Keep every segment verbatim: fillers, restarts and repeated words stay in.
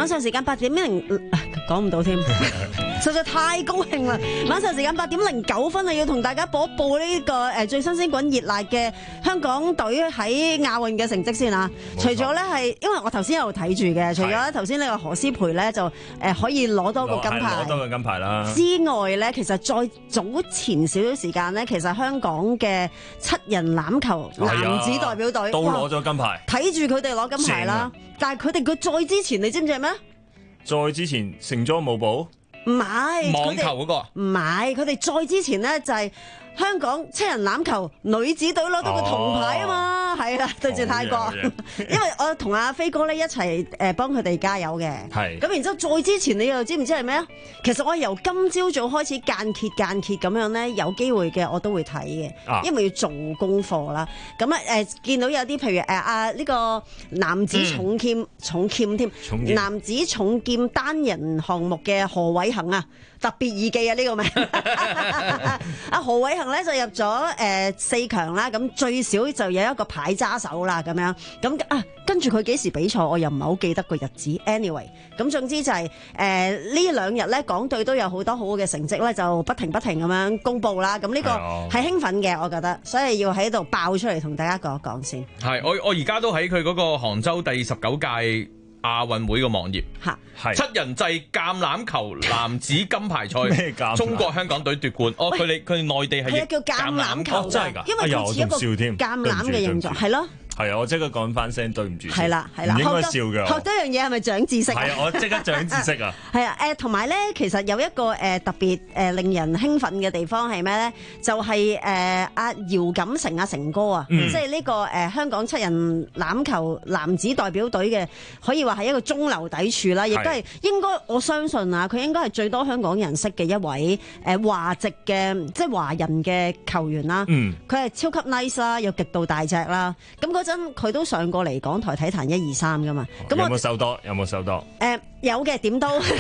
晚上時間八點零，講唔到添，實在太高興啦！晚上時間八點零九分啊，要同大家播一播呢個誒最新鮮滾熱辣嘅香港隊喺亞運嘅成績先啊！除咗咧係，因為我頭先有睇住嘅，除咗咧頭先呢個何詩蓓咧就誒可以攞多個金牌， 攞多個金牌啦。 之外咧，其實再早前少少時間咧，其實香港嘅七人欖球男子代表隊都攞咗金牌， 睇住佢哋攞金牌啦。但係佢哋佢再之前，你知唔知係咩？ 再之前盛裝舞步， 唔係網球嗰個， 唔係佢哋再之前咧就係香港七人欖球女子隊攞到個銅牌啊嘛，係啦，對住泰國，因為我同阿飛哥咧一齊誒幫佢哋加油嘅，係咁然之後再之前你又知唔知係咩啊？其實我由今朝早開始間歇間歇咁樣咧，有機會嘅我都會睇嘅，啊、因為要做功課啦。咁啊誒見到有啲譬如誒啊呢個男子重劍、嗯、重劍添，男子重劍單人項目嘅何偉恒啊。特別易記啊！呢、這個名阿何偉恒咧就入咗誒、呃、四強啦，咁最少就有一個牌揸手啦，咁樣咁啊，跟住佢幾時比賽，我又唔係好記得個日子。anyway， 咁總之就係誒呢兩日咧，港隊都有好多好好嘅成績咧，就不停不停咁樣公佈啦。咁呢個係興奮嘅，我覺得，所以要喺度爆出嚟同大家講一講先。 係我我而家都喺佢嗰個杭州第十九屆亞運會嘅網頁，係七人制橄欖球男子金牌賽，中國香港隊奪冠。哦，佢哋佢哋內地係叫橄欖球， 哦、真係㗎， 因為佢似一個橄欖嘅形狀，係咯。 係啊，我即刻講翻聲對唔住。 係啦，係啦， 唔應該笑㗎。 學多樣嘢係咪長知識？ 係啊，我即刻長知識啊！ 係啊，誒同埋咧，其實有一個誒、呃、特別誒、呃、令人興奮嘅地方係咩咧？就係誒阿姚錦成阿成哥啊，嗯、即係呢、這個誒、呃、香港七人欖球男子代表隊嘅，可以話係一個中流砥柱啦，亦都係應該我相信啊，佢應該係最多香港人識嘅一位誒、呃、華籍嘅即係華人嘅球員啦。嗯，佢係超級 nice 啦，又極度大隻啦，咁嗰陣佢都上過嚟港台體壇一二三噶嘛，咁有冇收多？有冇收多？ 誒、呃、有嘅點都係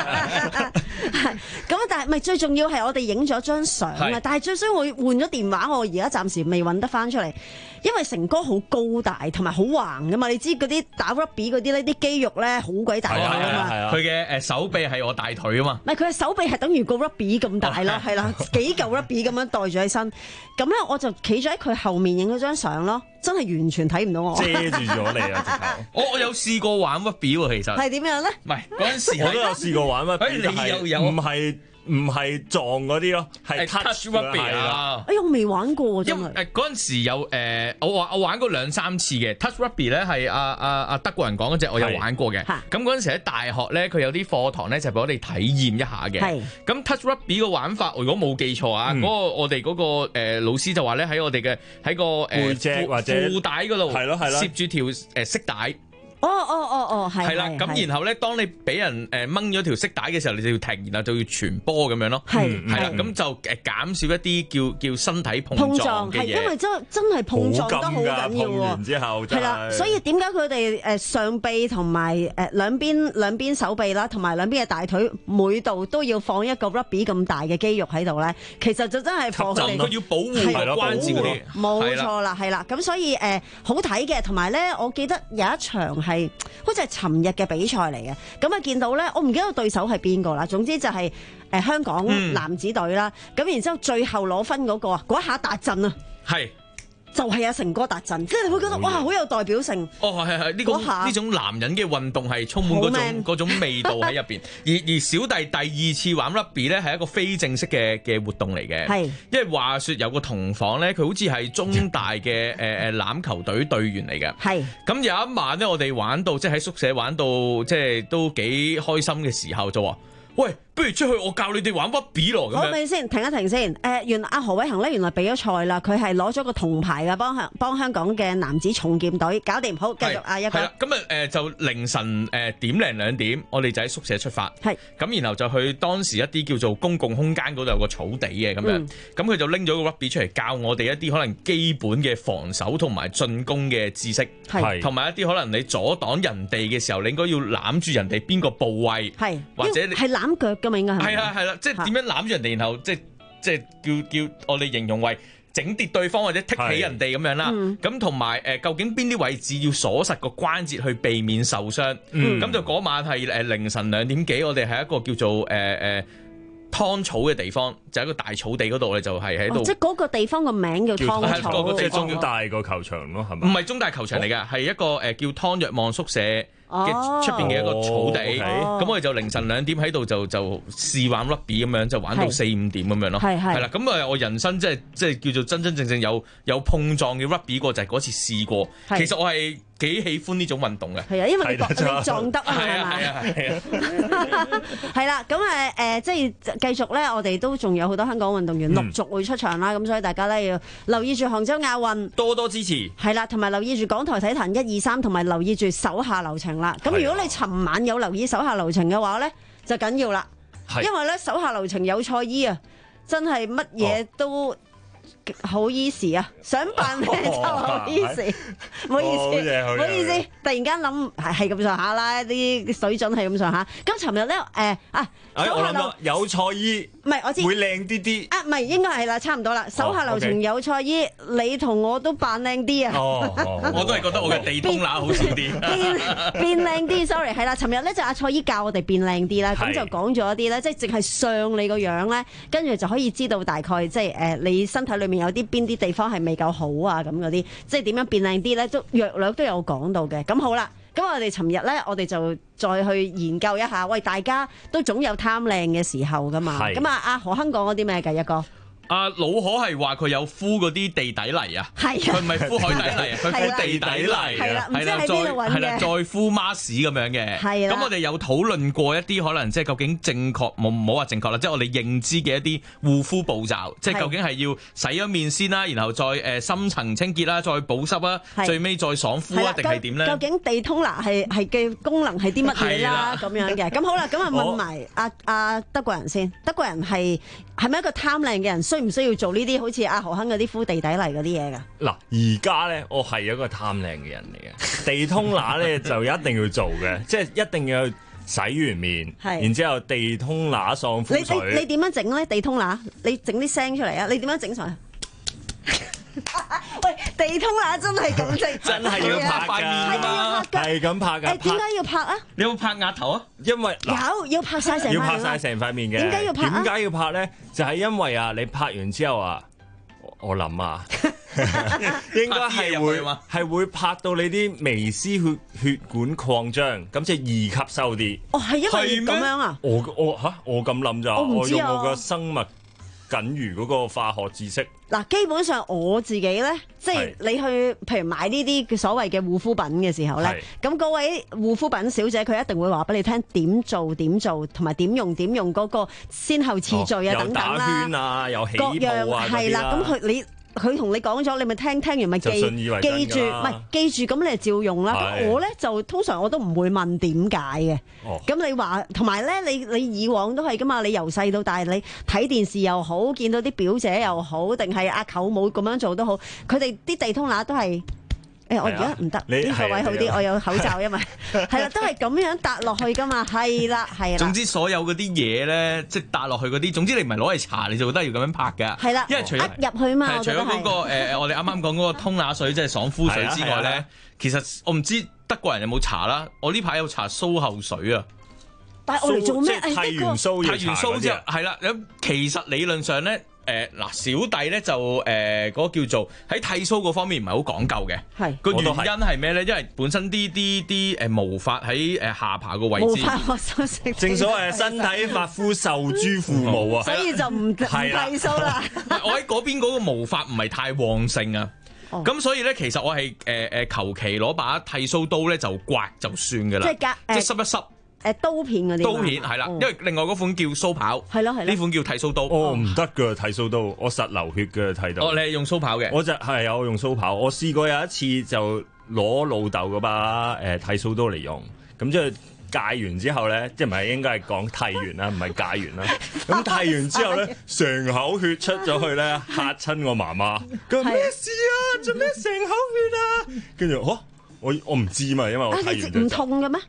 咁，但係咪最重要係我哋影咗張相啊？但係最衰我換咗電話，我而家暫時未揾得翻出嚟，因為成哥好高大同埋好橫噶嘛，你知嗰啲打 rugby 嗰啲呢啲肌肉咧好鬼大啊嘛， 佢嘅誒手臂係我大腿啊嘛， 唔係佢嘅手臂係等於個 rugby 咁大咯，係啦，幾嚿 rugby 咁樣袋住喺身，咁咧我就企咗喺佢後面影咗張相咯，真係完全睇唔到我， 遮住咗你啊！ 我我有試過玩 rugby 喎，其實係點樣咧？ 唔係嗰陣時我都有試過玩 rugby， 你又有唔係唔係撞嗰啲咯，係 touch rugby 啊！ 哎呀，我未玩過真係。 因為誒嗰陣時有誒，我玩我玩過兩三次嘅 touch rugby 咧，係阿阿阿德國人講嗰隻，我有玩過嘅。咁嗰陣時喺大學咧，佢有啲課堂咧就俾我哋體驗一下嘅。咁 touch rugby 嘅玩法，如果冇記錯啊，嗰個我哋嗰個誒老師就話咧喺我哋嘅喺個誒背脊或者褲帶嗰度， 係咯係咯， 攝住條誒色帶。 哦哦哦哦，係。係啦， 咁然後咧，當你俾人誒掹咗條色帶嘅時候，你就要停，然後就要傳波咁樣咯。係係啦，咁就誒減少一啲叫叫身體碰撞嘅嘢。係因為真真係碰撞得好緊要喎。 碰完之後係啦，所以點解佢哋誒上臂同埋誒兩邊兩邊手臂啦，同埋兩邊嘅大腿每度都要放一個 rugby 咁大嘅肌肉喺度咧？其實就真係放佢哋。 佢要保護關節嗰啲。 冇錯啦，係啦，咁所以誒好睇嘅，同埋咧，我記得有一場係好似係尋日嘅比賽嚟嘅，咁啊見到咧，我唔記得對手係邊個啦。總之就係、是、誒、呃、香港男子隊啦，咁、嗯、然之後最後攞分嗰、那個啊，嗰一下達陣啊，係就係阿成哥達陣，即係你會覺得哇好有代表性。哦係係係，呢、這個呢種男人嘅運動係充滿嗰種嗰種味道喺入邊。而而小弟第二次玩 rugby 咧係一個非正式嘅嘅活動嚟嘅，係因為話說有個同房咧，佢好似係中大嘅誒誒欖球隊隊員嚟嘅，係咁有一晚咧，我哋玩到即係喺宿舍玩到即係都幾開心嘅時候就話，喂，不如出去我教你哋玩 rugby 咯咁樣。好，咪先停一停先。誒、呃，原來阿何偉恒咧，原來比咗賽啦，佢係攞咗個銅牌嘅，幫香幫香港嘅男子重劍隊搞掂。好，繼續阿一哥。係啦，咁啊誒就凌晨誒、呃、點零兩點，我哋就喺宿舍出發。係。咁然後就去當時一啲叫做公共空間嗰度有個草地嘅咁樣。咁、嗯、佢就拎咗個 rugby 出嚟教我哋一啲可能基本嘅防守同埋進攻嘅知識。係。同埋一啲可能你阻擋人哋嘅時候，你應該要攬住人哋邊個部位。係。或者係攬腳㗎嘛，應該係。係啊係啦，即係點樣攬住人哋，然後即係即係叫叫我哋形容為整跌對方或者剔起人哋咁樣啦。咁同埋誒，究竟邊啲位置要鎖實個關節去避免受傷？咁、嗯、就嗰晚係誒凌晨兩點幾，我哋係一個叫做誒誒。呃呃湯草嘅地方，就喺、是、個大草地嗰度，我哋就係喺度。即係嗰個地方個名叫湯草， 嗰個即係中大個球場咯，係咪？ 唔係中大球場嚟㗎，係、哦、一個誒、呃、叫湯若望宿舍嘅出邊嘅一個草地。咁、哦 okay. 我哋就凌晨兩點喺度就就試玩 rugby 咁樣，就玩到四五點咁樣咯。係係啦，咁啊我人生即係即係叫做真真正正有有碰撞嘅 rugby 過，就係、是、嗰次試過。其實我係幾喜歡呢種運動嘅。係啊，因為你你撞得啊嘛，係嘛？係啊係啊。係啦，咁誒誒，即係繼續咧，我哋都仲有好多香港運動員陸續會出場啦。咁、嗯、所以大家咧要留意住杭州亞運， 多多支持。係啦，同埋留意住港台體壇一二三，同埋留意住手下留情啦。咁如果你尋晚有留意手下留情嘅話咧，就緊要啦。因為咧手下留情有賽衣啊，真係乜嘢都。哦好 easy 啊！想扮咩就好 easy，唔好意思，唔好意思，突然間諗係係咁上下啦，啲水準係咁上下。咁尋日咧誒啊， 我諗到有賽衣， 唔係我知會靚啲啲啊，唔係應該係啦，差唔多啦。手下留情有賽衣，你同我都扮靚啲啊！ 哦， 我都係覺得我嘅地通拿好少啲， 變靚啲。Sorry， 係啦，尋日咧就阿賽衣教我哋變靚啲啦，咁就講咗一啲咧，即係淨係上你個樣咧，跟住就可以知道大概即係誒你身體裏面有啲邊啲地方係未夠好啊，咁嗰啲即係點樣變靚啲咧，都略略都有講到嘅。咁好啦，咁我哋尋日咧，我哋就再去研究一下。喂，大家都總有貪靚嘅時候噶嘛。咁啊，阿何亨講嗰啲咩嘅一個？ 阿老可係話佢有敷嗰啲地底泥啊，佢唔係敷海底泥，佢敷地底泥啊，係啦，唔知喺邊度揾嘅，係啦，再敷 mask 咁樣嘅，係啦。咁我哋有討論過一啲可能即係究竟正確，冇唔好話正確啦，即係我哋認知嘅一啲護膚步驟，即係究竟係要洗咗面先啦，然後再誒深層清潔啦，再保濕啊，最尾再爽敷啊，定係點咧？究竟地通拿係係嘅功能係啲乜嘢啦？咁樣嘅，咁好啦，咁啊問埋阿阿德國人先，德國人係係咪一個貪靚嘅人？需唔需要做呢啲好似阿何亨嗰啲敷地底泥嗰啲嘢噶？ 嗱，而家咧我係一個貪靚嘅人嚟嘅，地通拿咧就一定要做嘅，即係一定要洗完面，然之後地通拿喪膚水。你你你點樣整咧？地通拿，你整啲聲出嚟啊！你點樣整上去？喂，地通拿真係咁整， 真係要拍塊面㗎，係咁拍㗎。 誒，點解要拍啊？ 你有冇拍額頭啊？ 因為有要拍晒成， 要拍晒成塊面嘅。點解要拍啊？點解要拍咧？就係因為啊，你拍完之後啊，我諗啊，應該係會係會拍到你啲微絲血血管擴張，咁即係易吸收啲。哦，係因為咁樣啊？我我嚇我咁諗咋？我用我個生物僅餘嗰個化學知識。嗱，基本上我自己咧，即係你去譬如買呢啲所謂嘅護膚品嘅時候咧，咁嗰位護膚品小姐佢一定會話俾你聽點做點做，同埋點用點用嗰個先後次序啊、哦、等等啦，有打圈啊，有起泡啊，係啦，咁佢你。佢同你講咗，你咪聽聽完咪記記住，唔係記住咁你就照用啦。我咧就通常我都唔會問點解嘅。咁、哦、你話同埋咧，你你以往都係噶嘛？你由細到大，你睇電視又好，見到啲表姐又好，定係阿舅母咁樣做都好，佢哋啲地通拿都係。誒、欸，我而家唔得，呢個位好啲，我有口罩，因為係啦，都係咁樣搭落去噶嘛，係啦，係啦。總之所有嗰啲嘢咧，即係搭落去嗰啲，總之你唔係攞嚟搽，你就覺得要咁樣拍㗎。係啦，因為除咗入去嘛，除咗嗰、那個誒、呃，我哋啱啱講嗰個通拿水，即係爽膚水之外咧，其實我唔知德國人有冇搽啦。我呢排有搽蘇後水啊。但係我嚟做咩？剃完須要搽嗰啲。剃完須之後係啦，咁其實理論上咧。誒嗱，小弟咧就誒嗰、呃那個叫做喺剃鬚嗰方面唔係好講究嘅，係個原因係咩咧？因為本身啲啲啲誒毛髮喺誒下巴個位置，正所謂身體髮膚受諸父母啊，所以就唔唔剃鬚啦。我喺嗰邊嗰個毛髮唔係太旺盛啊，咁、哦、所以咧其實我係誒誒求其攞把剃鬚刀咧就刮就算㗎啦，即係隔即係濕一濕。誒刀片嗰啲，刀片係啦，因為另外嗰款叫鬚刨，係咯係咯，呢款叫剃鬚刀。哦，唔得㗎剃鬚刀，我實流血嘅剃到。哦，你係用鬚刨嘅？我就係有用鬚刨。我試過有一次就攞老豆嗰把誒剃鬚刀嚟用，咁即係戒完之後咧，即係唔係應該係講剃完啦，唔係戒完啦。咁剃完之後咧，成口血出咗去咧，嚇親我媽媽。佢話咩事啊？做咩成口血啊？跟住，哦，我我唔知嘛，因為我剃完就唔痛嘅咩？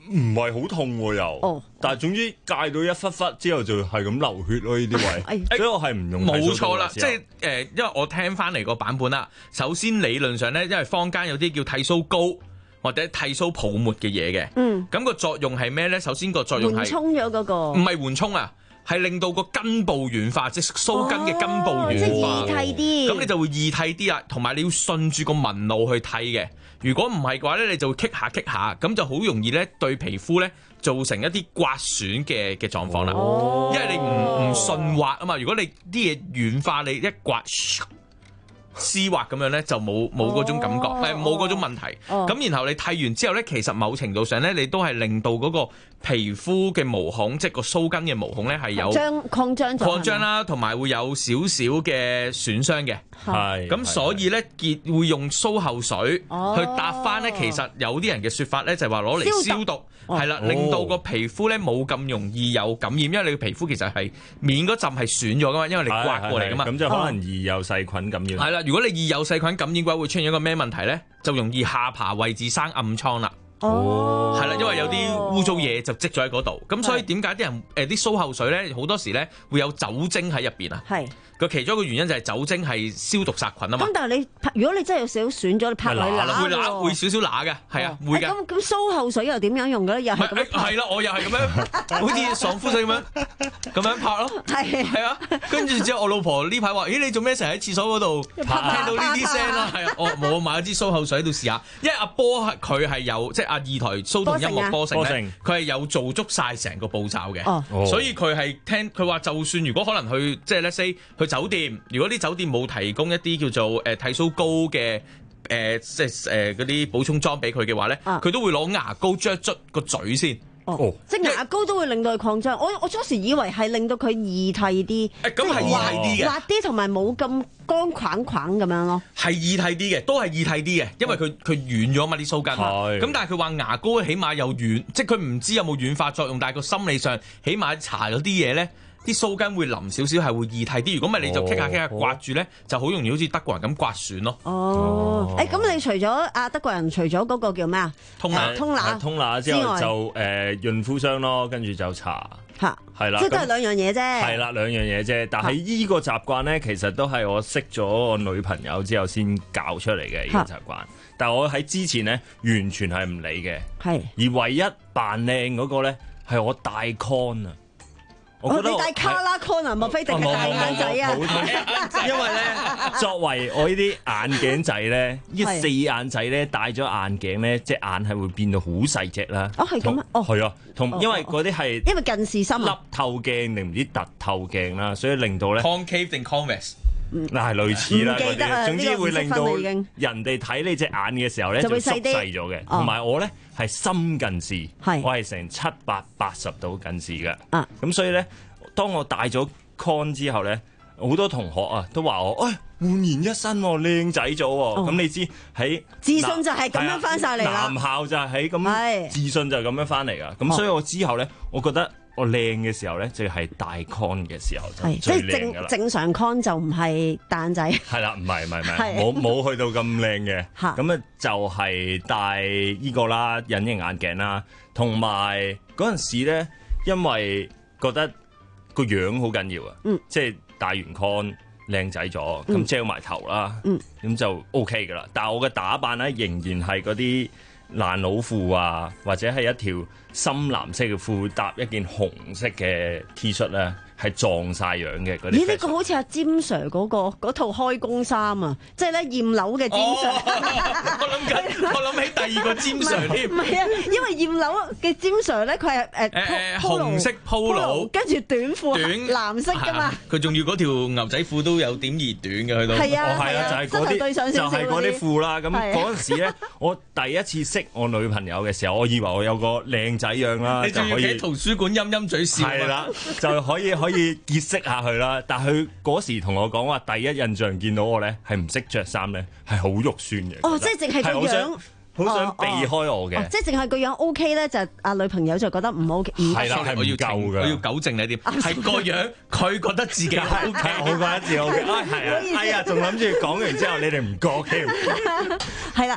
唔係好痛喎又， 哦、 但係總之戒到一忽忽之後就係咁流血咯呢啲位，哎、所以我係唔用剃鬚刀。 冇錯啦，即係誒，因為我聽翻嚟個版本啦。首先理論上咧，因為坊間有啲叫剃鬚膏或者剃鬚泡沫嘅嘢嘅，嗯，咁個作用係咩咧？首先個作用係緩衝咗嗰個， 唔係緩衝啊，係令到個根部軟化，即係鬚根嘅根部軟化， 哦、即係易剃啲。 咁你就會易剃啲啊，同埋你要順住個紋路去剃嘅。如果唔係嘅話咧，你就會棘下棘下，咁就好容易咧對皮膚咧造成一啲刮損嘅嘅狀況啦。 哦、 因為你唔唔順滑啊嘛，如果你啲嘢軟化，你一刮絲滑咁樣咧，就冇冇嗰種感覺，誒冇嗰種問題。咁、哦、然後你剃完之後咧，其實某程度上咧，你都係令到嗰個皮膚嘅毛孔，即係個鬚根嘅毛孔咧，係有擴張擴張啦，同埋會有少少嘅損傷嘅。係咁，所以咧結會用鬚後水去搭翻咧。其實有啲人嘅説法咧，就係話攞嚟消毒，係啦，令到個皮膚咧冇咁容易有感染，因為你個皮膚其實係面嗰陣係損咗噶嘛，因為你刮過嚟噶嘛， 咁就可能易有細菌感染。 係啦，如果你易有細菌感染嘅話，會出現一個咩問題咧？就容易下巴位置生暗瘡啦。哦，係啦，因為有啲污糟嘢就積咗喺嗰度，咁所以點解啲人誒啲鬚後水咧好多時咧會有酒精喺入邊啊？係個其中一個原因就係酒精係消毒殺菌啊嘛。咁但係你如果你真係有少少損咗，你拍落去會揦，會少少揦嘅，係啊，會嘅。 咁咁鬚後水又點樣用嘅咧？又係咁係啦，我又係咁樣，好似爽膚水咁樣咁樣拍咯。係係啊，跟住之後我老婆呢排話：咦，你做咩成日喺廁所嗰度聽到呢啲聲啦？係啊，我冇買咗支鬚後水喺度試下，因為阿波佢係有即係。阿二台蘇童音樂波成咧，佢係有做足晒成個步驟嘅，哦、所以佢係聽佢話，就算如果可能去即係 let's say 去酒店，如果啲酒店冇提供一啲叫做誒剃鬚膏嘅誒即係誒嗰啲補充裝俾佢嘅話咧，佢、啊、都會攞牙膏捽一捽個嘴先。 哦，即係牙膏都會令到佢擴張。我我初時以為係令到佢易剃啲， 誒咁係易剃啲嘅， 滑啲同埋冇咁乾框框咁樣咯。 係易剃啲嘅，都係易剃啲嘅，因為佢佢軟咗嘛啲鬚根。係。咁但係佢話牙膏起碼有軟，即係佢唔知有冇軟化作用，但係個心理上起碼搽咗啲嘢咧。啲鬚根會腍少少，係會易剃啲。如果唔係，你就棘下棘下刮住咧，就好容易好似德國人咁刮損咯。 哦，誒咁你除咗阿德國人，除咗嗰個叫咩啊？ 通拿， 通拿， 通拿之後就誒潤膚霜咯，跟住就搽嚇， 係啦， 即係都係兩樣嘢啫。 係啦，兩樣嘢啫。但係依個習慣咧，其實都係我識咗我女朋友之後先教出嚟嘅依個習慣。但係我喺之前咧，完全係唔理嘅。係。而唯一扮靚嗰個咧，係我戴 con 啊。 我覺得你戴卡拉 con 啊，莫非定係大眼仔啊？ 因為咧，作為我呢啲眼鏡仔咧，呢四眼仔咧，戴咗眼鏡咧，隻眼係會變到好細隻啦。 哦，係咁啊！哦， 係啊，同因為嗰啲係因為近視深凹透鏡定唔知凸透鏡啦，所以令到咧 concave 定 convex 嗱係類似啦嗰啲，總之會令到人哋睇你隻眼嘅時候咧就縮細咗嘅。同埋我咧係深近視，我係成七百八十度近視嘅。啊，咁所以咧，當我戴咗 con 之後咧，好多同學啊都話我，哎，煥然一新喎，靚仔咗喎。咁你知喺自信就係咁樣翻晒嚟啦。 男校就係喺咁自信就係咁樣翻嚟噶。咁所以我之後咧，我覺得。我靚嘅時候咧，就係戴 con 嘅時候就最靚噶啦。 正正常 con 就唔係戴眼仔。 係啦，唔係唔係唔係，冇冇去到咁靚嘅。咁啊就係戴依個啦，隱形眼鏡啦，同埋嗰陣時咧，因為覺得個樣好緊要啊，嗯、即係戴完 con 靚仔咗，咁遮埋頭啦，咁、嗯、就 OK 噶啦。但係我嘅打扮咧，仍然係嗰啲爛佬褲啊，或者係一條深藍色嘅褲搭一件紅色嘅 T 恤咧，係撞晒樣嘅嗰啲。咦？呢個好似阿詹 Sir 嗰個嗰套開工衫啊，即係咧驗樓嘅詹 Sir。 我諗緊，我諗起第二個詹 Sir 添。唔係啊，因為驗樓嘅詹 Sir 咧，佢係誒誒紅色 polo， 跟住短褲短藍色噶嘛。 佢仲要嗰條牛仔褲都有點而短嘅，佢都係啊， 係啊，就係嗰啲就係嗰啲褲啦。咁嗰陣時咧，我第一次識我女朋友嘅時候，我以為我有個靚仔樣啦， 你仲要喺圖書館陰陰嘴笑， 係啦，就可以可以結識下佢啦。但係佢嗰時同我講話，第一印象見到我咧係唔識着衫咧，係好肉酸嘅。 哦，即係淨係個樣， 好想避開我嘅。 即係淨係個樣 O K 咧，就阿女朋友就覺得唔 O K。 係啦，係唔夠㗎。 我要糾正你啲，係個樣佢覺得自己 O K， 我覺得自己 O K。係啊，係啊，仲諗住講完之後你哋唔覺添。 係啦。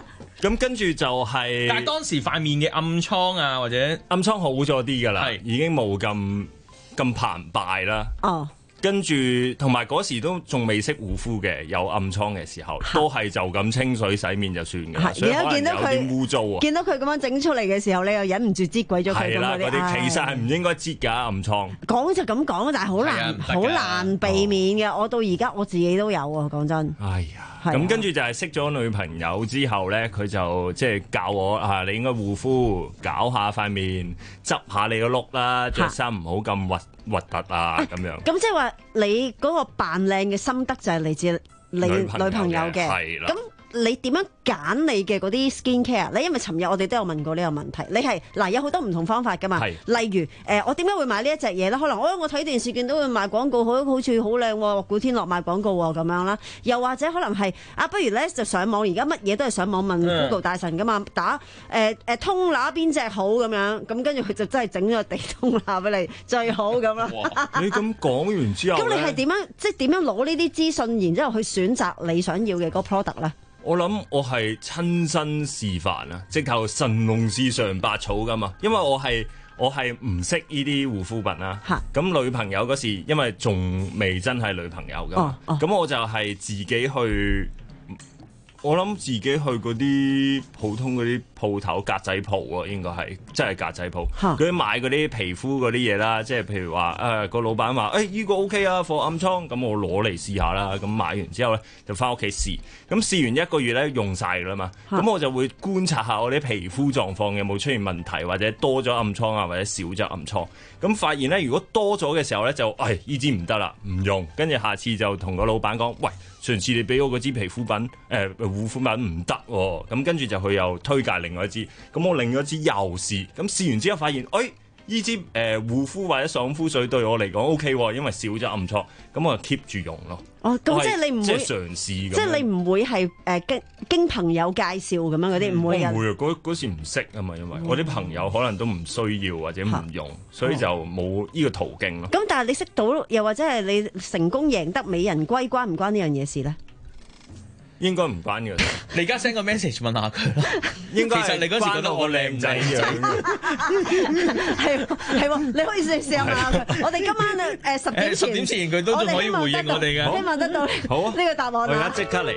咁跟住就係、是， 但係當時塊面嘅暗瘡啊，或者暗瘡好咗啲㗎啦， 係已經冇咁咁澎湃啦。 哦。 跟住同埋嗰時都仲未識護膚嘅，有暗瘡嘅時候，都係就咁清水洗面就算嘅。所以可能有啲污糟啊！ 見到佢咁樣整出嚟嘅時候，你又忍唔住擠鬼咗佢咁嗰啲。 嗰啲其實係唔應該擠㗎暗瘡。 講就咁講，但係好難好難避免嘅。我到而家我自己都有啊，講真。 哎呀！咁跟住就係識咗女朋友之後咧，佢就即係教我啊，你應該護膚，搞下塊面，執下你個碌啦，着衫唔好咁核核突啊咁樣。 咁即係話你嗰個扮靚嘅心得就係嚟自你女朋友嘅。 係啦。咁你點樣揀你嘅嗰啲 skin care 咧？因為尋日我哋都有問過呢個問題。你係嗱有好多唔同方法噶嘛？例如誒、呃，我點解會買呢一隻嘢咧？可能、哎、我我睇電視見到佢賣廣告，好好似好靚喎，古天樂賣廣告喎咁樣啦。又或者可能係啊，不如咧就上網，而家乜嘢都係上網問 Google 大神噶嘛，打誒誒、呃呃、通拿邊隻好咁樣，咁跟住佢就真係整咗個地通拿俾你最好咁啦。 你咁講完之後， 咁你係點樣即係點樣攞呢啲資訊，然之後去選擇你想要嘅嗰個 product 咧？ 我諗我係親身示範啊，直頭神農氏嘗百草噶嘛，因為我係我係唔識呢啲護膚品啦。咁女朋友嗰時，因為仲未真係女朋友噶嘛，咁、哦哦、我就係自己去。我諗自己去嗰啲普通嗰啲鋪頭格仔鋪啊，應該係真係格仔鋪。佢啲買嗰啲皮膚嗰啲嘢啦，即係譬如話誒個老闆話誒呢個 OK 啊，防暗瘡，咁我攞嚟試下啦。咁買完之後咧就翻屋企試，咁試完一個月咧用晒㗎啦嘛。咁我就會觀察下我啲皮膚狀況有冇出現問題，或者多咗暗瘡啊，或者少咗暗瘡。咁發現咧，如果多咗嘅時候咧，就誒呢支唔得啦，唔用。跟住下次就同個老闆講，喂，上次你俾我嗰支皮膚品誒、呃、護膚品唔得喎，咁跟住就佢又推介另外一支，咁我另外一支又試，咁試完之後發現，誒呢支誒護膚或者爽膚水對我嚟講 O K 喎，因為少咗暗瘡，咁我就 keep 住用咯。哦，咁即係你唔會即係嘗試，即係你唔會係誒經經朋友介紹咁樣嗰啲，唔、嗯、會嘅。唔會啊，嗰嗰時唔識啊嘛，因為我啲朋友可能都唔需要或者唔用，嗯、所以就冇呢個途徑咯。咁、哦、但係你識到，又或者係你成功贏得美人歸，關唔關呢樣嘢事咧？應該唔關嘅，你而家 send 個 message 問下佢啦。應該其實你嗰時覺得我靚仔樣嘅，係係喎，你可以試試下佢。我哋今晚啊誒十點前，十點前佢都仲可以回應我哋嘅，希望得到好呢個答案。我而家即刻嚟。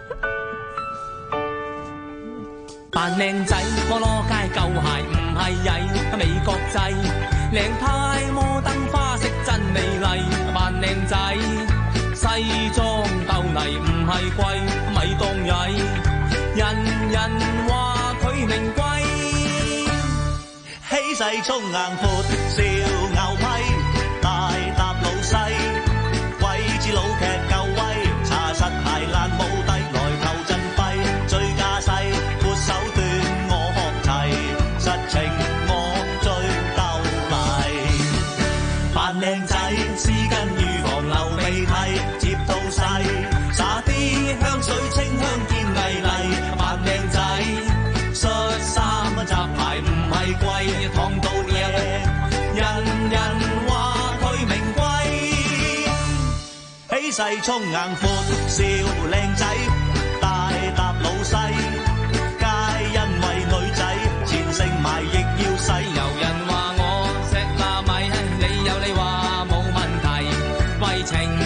扮靚仔，摩羅街舊鞋唔係曳，美國仔靚太摩登花式真美麗，扮靚仔。西裝鬥泥唔係貴，咪當曳，人人話佢名貴。氣勢衝硬闊，笑牛批，大搭老西，鬼子老劇夠威，查實鞋爛冇底，來頭振揮，最架勢，闊手段我學齊，實情我最鬥麗。扮靚仔，絲巾預防流鼻涕。到晒，灑啲香水清香兼藝麗，扮靚仔，恤衫雜牌唔係貴，燙到靚，人人話佢名貴，氣勢衝硬闊，笑靚仔，大搭老西，皆因為女仔，錢剩埋亦要使，有人話我石拿米，你有你話冇問題，為情。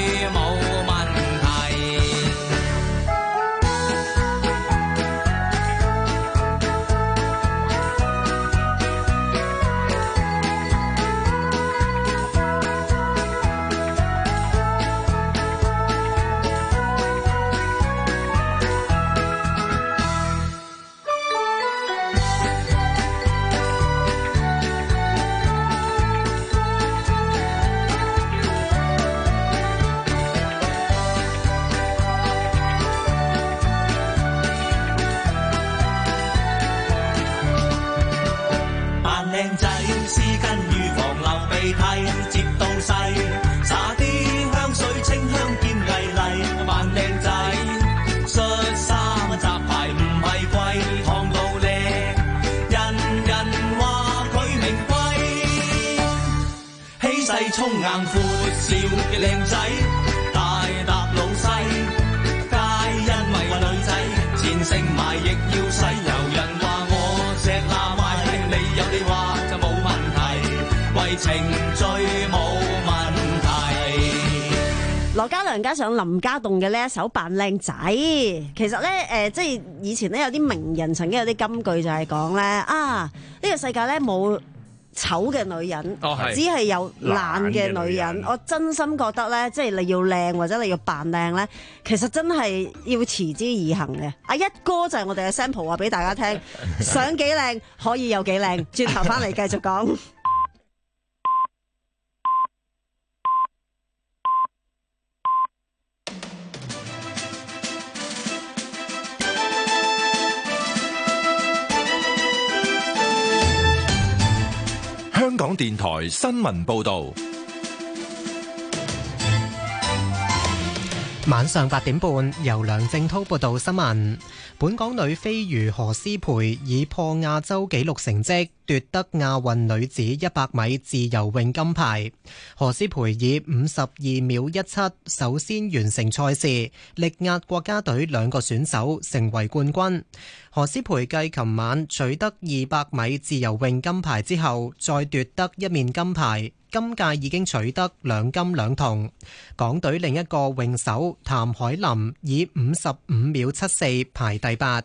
衝硬闊笑嘅靚仔，大搭老西，皆因為個女仔，錢剩埋亦要羅嘉良加上林家棟嘅呢一首扮靚仔，其實咧誒、呃，即係以前咧有啲名人曾經有啲金句就係講咧啊，呢、這個世界咧冇醜嘅女人， 哦、 只係有懶嘅女人。我真心覺得咧，即係你要靚或者你要扮靚咧，其實真係要持之以恆嘅。阿一哥就係我哋嘅 sample 話俾大家聽，想幾靚可以有幾靚。轉頭翻嚟繼續講。 香港電台新聞報道， 晚上八點半，由梁正滔報道新聞。本港女飛魚何詩蓓以破亞洲紀錄成績奪得亞運女子一百米自由泳金牌。何詩蓓以五十二秒一七首先完成賽事，力壓國家隊兩個選手成為冠軍。何詩蓓繼琴晚取得二百米自由泳金牌之後，再奪得一面金牌，今屆已經取得兩金兩銅。港隊另一個泳手譚海琳以五十五秒七四排第八。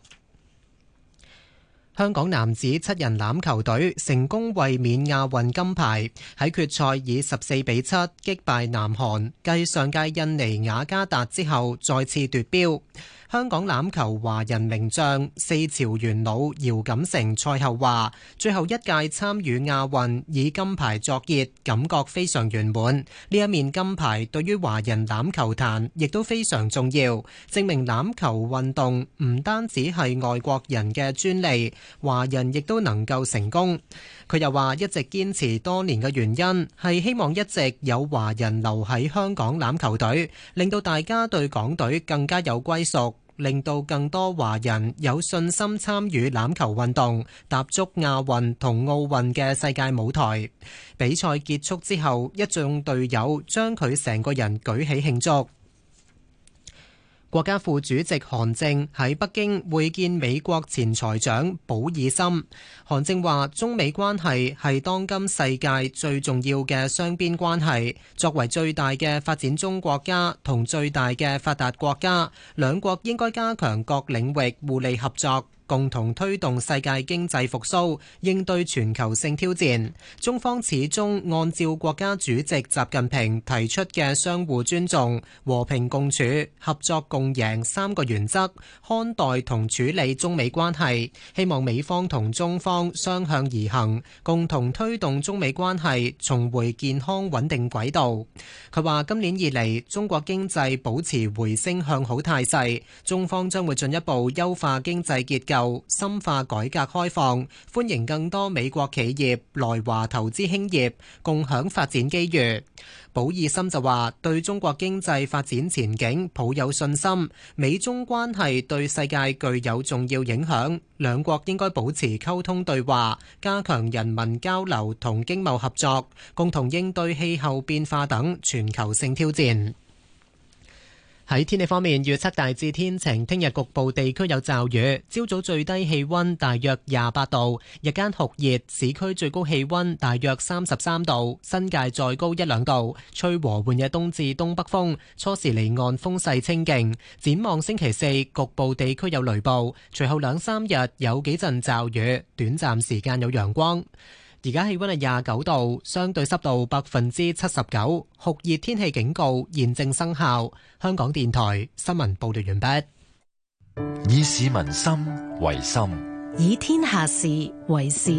香港男子七人欖球隊成功衛冕亞運金牌，喺決賽以十四比七擊敗南韓，繼上屆印尼雅加達之後再次奪標。香港欖球華人名將四朝元老姚錦成賽後話：最後一屆參與亞運以金牌作結，感覺非常圓滿。呢一面金牌對於華人欖球壇亦都非常重要，證明欖球運動唔單止係外國人嘅專利，華人亦都能夠成功。佢又話一直堅持多年嘅原因係希望一直有華人留喺香港欖球隊，令到大家對港隊更加有歸屬，令到更多華人有信心參與欖球運動，踏足亞運同奧運嘅世界舞台。比賽結束之後，一眾隊友將佢成個人舉起慶祝。國家副主席韓正喺北京會見美國前財長保爾森。韓正話：中美關係係當今世界最重要嘅雙邊關係，作為最大嘅發展中國家同最大嘅發達國家，兩國應該加強各領域互利合作，共同推動世界經濟復甦，應對全球性挑戰。中方始終按照國家主席習近平提出嘅相互尊重、和平共處、合作共贏三個原則看待同處理中美關係，希望美方同中方相向而行，共同推動中美關係重回健康穩定軌道。佢話今年以嚟，中國經濟保持回升向好態勢，中方將會進一步優化經濟結構，深化改革開放，歡迎更多美國企業來華投資興業，共享發展機遇。保爾森就話對中國經濟發展前景抱有信心，美中關係對世界具有重要影響，兩國應該保持溝通對話，加強人民交流同經貿合作，共同應對氣候變化等全球性挑戰。喺天氣方面，預測大致天晴，聽日局部地區有驟雨。朝早最低氣溫大約廿八度，日間酷熱，市區最高氣溫大約三十三度，新界再高一兩度。吹和緩嘅東至東北風，初時離岸風勢清勁。展望星期四，局部地區有雷暴，隨後兩三日有幾陣驟雨，短暫時間有陽光。而家氣溫係廿九度，相對濕度百分之七十九，酷熱天氣警告現正生效。香港電台新聞報道完畢。 以市民心為心， 以天下事為事。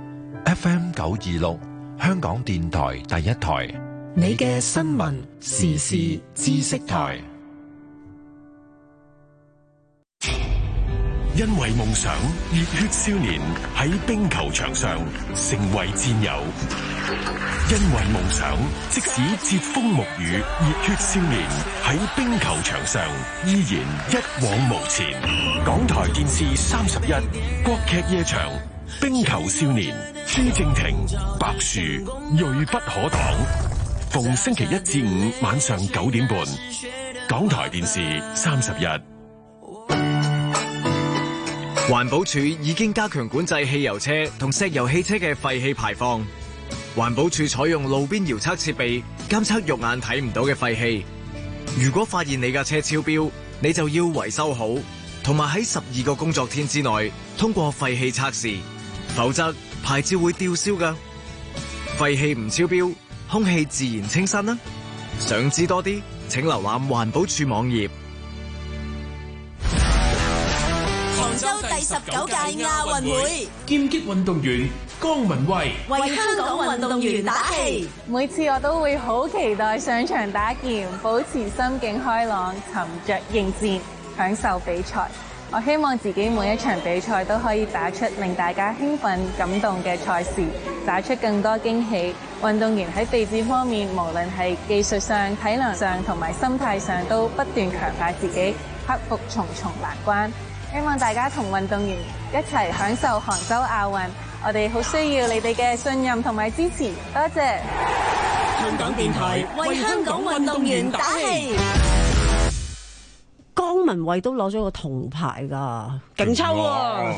F M 九二六，香港電台第一台， 你嘅新聞時事知識台。 因為夢想，熱血少年喺冰球場上成為戰友；因為夢想，即使櫛風沐雨，熱血少年喺冰球場上依然一往無前。港台電視三十一，國劇夜場，冰球少年，朱正廷、白樹，銳不可擋。逢星期一至五晚上九點半，港台電視三十一。 環保署已經加強管制汽油車同石油汽車嘅廢氣排放。環保署採用路邊遙測設備監測肉眼睇唔到嘅廢氣， 如果發現你架車超標，你就要維修好，同埋喺十二個工作天之內通過廢氣測試，否則牌照會吊銷㗎。廢氣唔超標，空氣自然清新啦。想知多啲，請瀏覽環保署網頁。 杭州第十九屆亞運會， 劍擊運動員江文慧為香港運動員打氣。 每次我都會好期待上場打劍，保持心境開朗，沉着應戰，享受比賽。我希望自己每一場比賽都可以打出令大家興奮感動嘅賽事，打出更多驚喜。運動員喺備戰方面，無論係技術上、體能上同埋心態上，都不斷強化自己，克服重重難關。希望大家同運動員一齊享受杭州亞運，我哋好需要你哋嘅信任同埋支持，多謝。 香港電台為香港運動員打氣。 江文慧都攞咗個銅牌㗎，勁抽喎！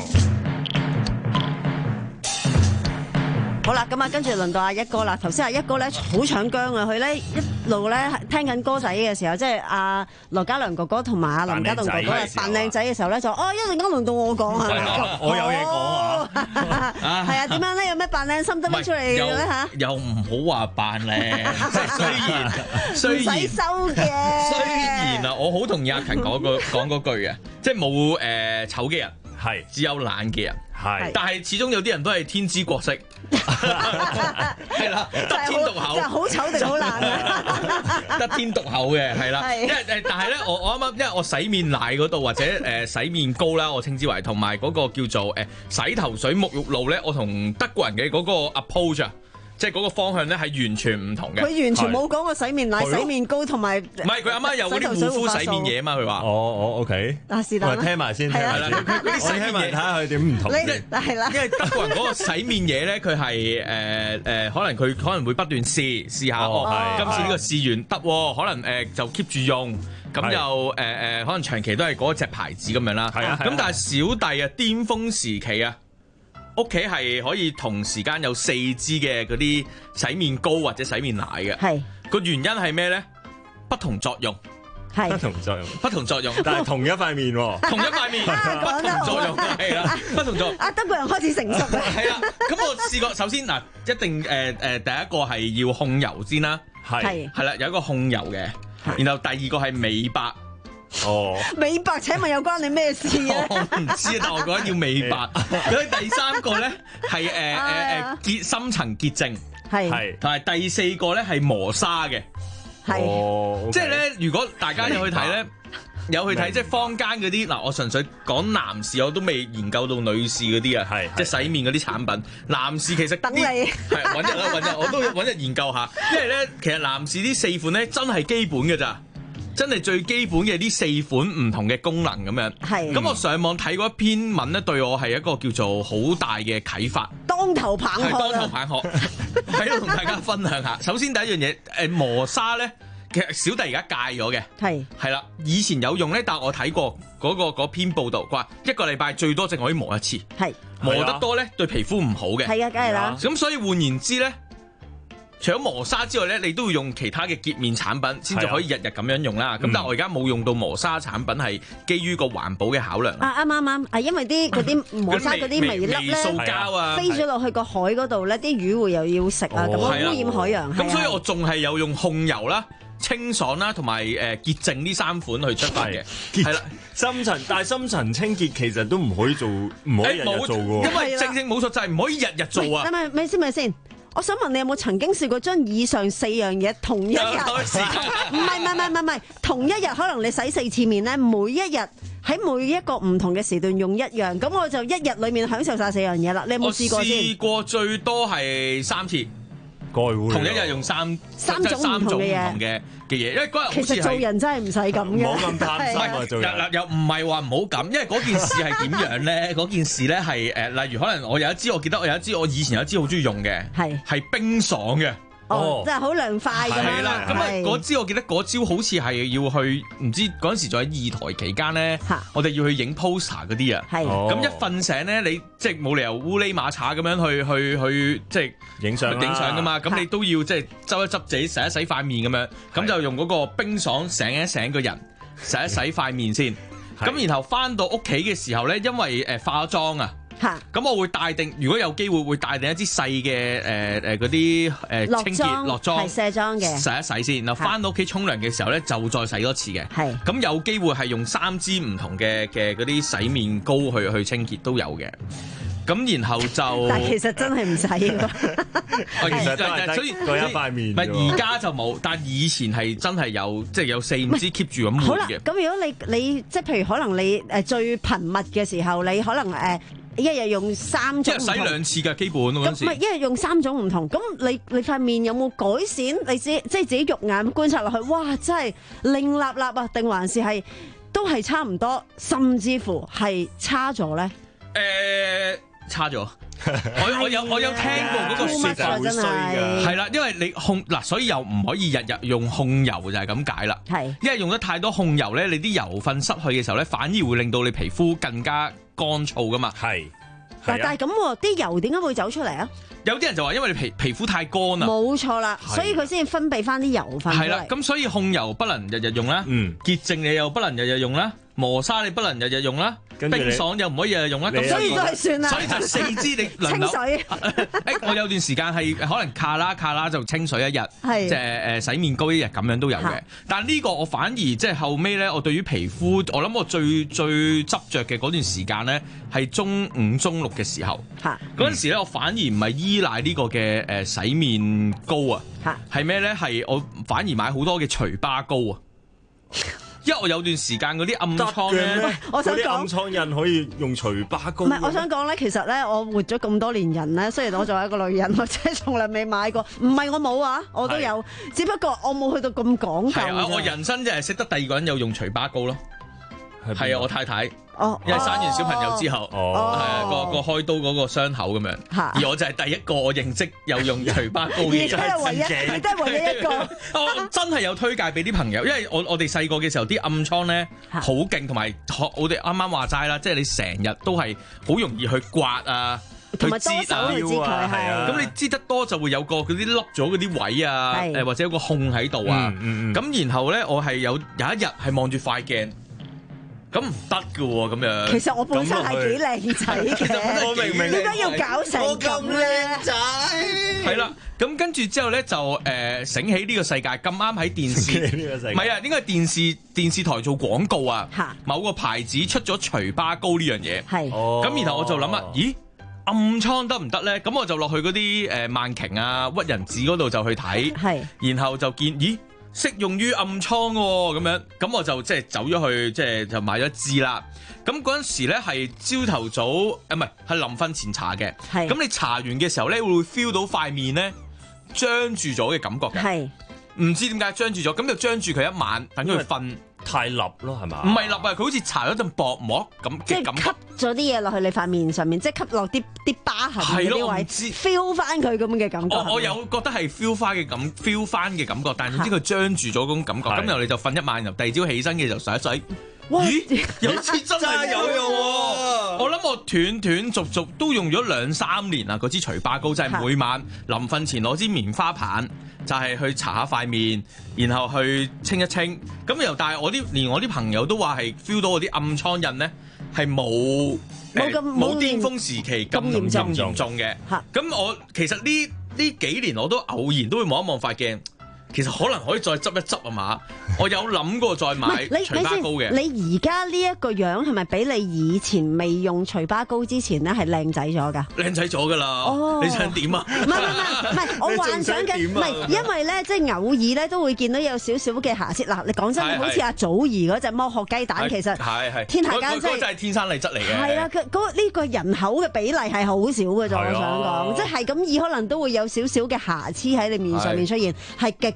好啦，咁啊，跟住輪到阿一哥啦。頭先阿一哥咧好搶姜啊，佢咧一路咧聽緊歌仔嘅時候，即係阿羅嘉良哥哥同埋阿林家棟哥哥扮靚仔嘅時候咧，就哦一陣間輪到我講啊， 我有嘢講啊， 係啊，點樣咧？有咩扮靚心得拎出嚟嘅咧嚇？ 又唔好話扮靚，雖然雖然唔使收嘅。 雖然啊，我好同意阿勤講個講嗰句嘅，即係冇誒醜嘅人，係只有懶嘅人。係，但係始終有啲人都係天姿國色，係啦，得天獨厚， 就係好醜定好懶啊！ 得天獨厚嘅係啦，因為誒，但係咧，我我啱啱因為我洗面奶嗰度或者誒洗面膏啦，我稱之為同埋嗰個叫做誒洗頭水沐浴露咧，我同德國人嘅嗰個 approach。即係嗰個方向咧係完全唔同嘅。佢完全冇講過洗面奶、洗面膏同埋。唔係佢阿媽有嗰啲護膚洗面嘢嘛？佢話。 哦哦 OK。 啊是但。 我聽埋先，聽埋先。佢嗰啲洗面嘢睇下佢點唔同。 係啦。 因為德國人嗰個洗面嘢咧，佢係誒誒，可能佢可能會不斷試試下。哦。今次呢個試完得，可能誒就 keep 住用，咁又誒誒，可能長期都係嗰隻牌子咁樣啦。係啊。咁但係小弟啊，巔峰時期啊。屋企係可以同時間有四支嘅嗰啲洗面膏或者洗面奶嘅，係個原因係咩咧？不同作用， 係不同作用， 不同作用， 但係同一塊面喎， 同一塊面，不同作用係啦，不同作用。 啊，德國人開始成熟啦， 係啦。咁我試過，首先嗱，一定誒誒，第一個係要控油先啦，係係啦，有一個控油嘅，然後第二個係美白。 哦， 美白請問有關你咩事啊？ 我唔知，但我覺得要美白。咁第三個咧係誒誒誒潔深層潔淨，係係，同埋第四個咧係磨砂嘅，係，即係咧如果大家有去睇咧，有去睇即係坊間嗰啲嗱，我純粹講男士，我都未研究到女士嗰啲啊，係即係洗面嗰啲產品。男士其實等你係揾日啦，揾日我都揾日研究下，因為咧其實男士呢四款咧真係基本嘅咋。真係最基本嘅呢四款唔同嘅功能咁樣，係咁我上網睇過一篇文咧，對我係一個叫做好大嘅啟發， 當頭棒喝， 當頭棒喝，喺度同大家分享下。首先第一樣嘢，誒磨砂咧，其實小弟而家戒咗嘅，係係啦，以前有用咧，但係我睇過嗰、嗰個嗰篇報道，佢話一個禮拜最多淨可以磨一次，係磨得多咧對皮膚唔好嘅， 係啊，梗係啦。 咁所以換言之咧。除咗磨砂之外咧，你都要用其他嘅潔面產品先至可以日日咁樣用啦。咁、啊、但係我而家冇用到磨砂產品，係基於個環保嘅考量。 啊啱啱啱，係因為啲嗰啲磨砂嗰啲微粒咧， 塑膠啊， 飛咗落去個海嗰度咧，啲魚會又要食啊，咁、哦、污染海洋。 咁所以我仲係有用控油啦、清爽啦，同埋誒潔淨呢三款去出發嘅。係啦， 深層但係深層清潔其實都唔可以做，唔可以日日做㗎。 因為正正冇錯，就係唔可以日日做啊。 咪咪先咪先。我想問你有冇曾經試過將以上四樣嘢同一日？唔係唔係唔係唔係，同一日可能你洗四次面咧，每一日喺每一個唔同嘅時段用一樣，咁我就一日裡面享受晒四樣嘢啦。你有冇試過先？ 我試過最多係三次。同一日用三三種唔同嘅嘢嘅嘅嘢，因為嗰日其實做人真係唔使咁嘅， 唔好咁貪心啊！做人嗱又唔係話唔好咁，因為嗰件事係點樣咧？嗰件事咧係誒，例如可能我有一支，我記得我有一支，我以前有一支好中意用嘅，係係冰爽嘅。 哦，即係好涼快咁樣。 係啦，咁啊嗰招我記得嗰招好似係要去，唔知嗰陣時仲喺二台期間咧，我哋要去影 poster 嗰啲啊。係，咁一瞓醒咧，你即係冇理由烏哩馬叉咁樣去去去即係影相影相噶嘛。咁你都要即係執一執自己洗一洗塊面咁樣，咁就用嗰個冰爽醒一醒個人，洗一洗塊面先。咁然後翻到屋企嘅時候咧，因為誒化咗妝啊。咁我會帶定，如果有機會會帶定一支細嘅誒誒嗰啲誒清潔落妝，係卸妝嘅，洗一洗先。然後翻到屋企沖涼嘅時候咧，就再洗多次嘅。係咁有機會係用三支唔同嘅嘅嗰啲洗面膏去去清潔都有嘅。咁然後就，但其實真係唔使㗎。 其實都係所以嗰一塊面。 唔係而家就冇，但以前係真係有，即係有四五支 keep 住咁換嘅。 好啦，咁如果你你即係譬如可能你誒最頻密嘅時候，你可能誒。一日用三種唔同， 即係洗兩次㗎，基本嗰陣時。 唔係一日用三種唔同，咁你你塊面有冇改善？你自即係自己肉眼觀察落去，哇！真係另立立啊，定還是係都係差唔多，甚至乎係差咗咧？ 誒、呃，差咗。我我有我有聽過嗰個説法會衰㗎，係啦，因為你控嗱，所以又唔可以日日用控油就係咁解啦。係，因為用得太多控油咧，你啲油分失去嘅時候咧，反而會令到你皮膚更加乾燥噶嘛。係， 但係咁啲油點解會走出嚟啊？ 有啲人就話因為你皮皮膚太乾啦， 冇錯啦，所以佢先分泌翻啲油分出嚟。 係啦，咁所以控油不能日日用啦，嗯，潔淨你又不能日日用啦，磨砂你不能日日用啦。冰爽又唔可以日日用啦，咁所以都係算啦。 所以就四支你輪流。清水。誒，我有段時間係可能卡啦卡啦就清水一日，即係誒洗面膏一日咁樣都有嘅。但係呢個我反而即係後尾咧，我對於皮膚，我諗我最最執着嘅嗰段時間咧，係中五中六嘅時候。嚇。嗰陣時咧，我反而唔係依賴呢個嘅誒洗面膏啊。嚇。係咩咧？係我反而買好多嘅除疤膏啊。因為我有段時間嗰啲暗瘡咧， 我想講暗瘡印可以用除疤膏。 唔係，我想講咧，其實咧，我活咗咁多年人咧，雖然我作為一個女人，我真係從來未買過。唔係我冇啊，我都有，只不過我冇去到咁講究。 係啊，我人生就係識得第二個人有用除疤膏咯。係啊，我太太。哦，因為生完小朋友之後，係啊，個個開刀嗰個傷口咁樣，而我就係第一個我認識有用除疤膏嘅， 就係唯一，你都係唯一一個。 我真係有推介俾啲朋友，因為我我哋細個嘅時候啲暗瘡咧好勁，同埋學我哋啱啱話齋啦，即係你成日都係好容易去刮啊， 去擠啊，係啊， 咁你擠得多就會有個嗰啲凹咗嗰啲位啊，誒或者有個空喺度啊，咁然後咧我係有有一日係望住塊鏡。咁唔得㗎喎，咁樣。 其實我本身係幾靚仔嘅， 我明明點解要搞成咁咧？ 仔係啦，咁跟住之後咧就誒醒起呢個世界咁啱喺電視，唔係啊，應該係電視電視台做廣告啊，某個牌子出咗除疤膏呢樣嘢，係，咁然後我就諗啦，咦暗瘡得唔得咧？咁我就落去嗰啲誒萬瓊啊屈臣氏嗰度就去睇，係，然後就見咦。適用於暗瘡喎，咁樣，咁我就即係走咗去，即係就買咗一支啦。咁嗰陣時咧係朝頭早，誒唔係係臨瞓前搽嘅。係。咁你搽完嘅時候咧，會 feel 到塊面咧張住咗嘅感覺嘅。係。唔知點解張住咗，咁就張住佢一晚，等佢瞓。 太立咯，係嘛？ 唔係立啊，佢好似搽咗陣薄膜咁嘅感覺。 即係吸咗啲嘢落去你塊面上面，即係吸落啲啲疤痕嗰啲位 ，feel 翻佢咁嘅感覺。 我我有覺得係 feel 翻嘅感 ，feel 翻嘅感覺，但係總之佢張住咗嗰種感覺。咁然後你就瞓一晚，然後第二朝起身嘅就洗一洗。咦？有次真係有用喎！我諗我斷斷續續都用咗兩三年啦，嗰支除疤膏真係每晚臨瞓前攞支棉花棒，就係去搽下塊面，然後去清一清。咁又但係我啲連我啲朋友都話係 feel 到我啲暗瘡印咧係冇冇咁冇巔峰時期咁嚴重嚴重嘅。咁我其實呢呢幾年我都偶然都會望一望塊鏡。其實可能可以再執一執啊嘛！我有諗過再買除疤膏嘅。 你而家呢一個樣係咪比你以前未用除疤膏之前咧係靚仔咗㗎？ 靚仔咗㗎啦！哦，你想點啊？ 唔係唔係唔係，我幻想緊唔係，因為咧即係偶爾咧都會見到有少少嘅瑕疵。嗱，你講真，好似阿祖兒嗰隻剝殼雞蛋，其實係係天下間真係天生麗質嚟嘅。 係啊，佢嗰呢個人口嘅比例係好少嘅啫。我想講，即係咁易可能都會有少少嘅瑕疵喺你面上面出現，係極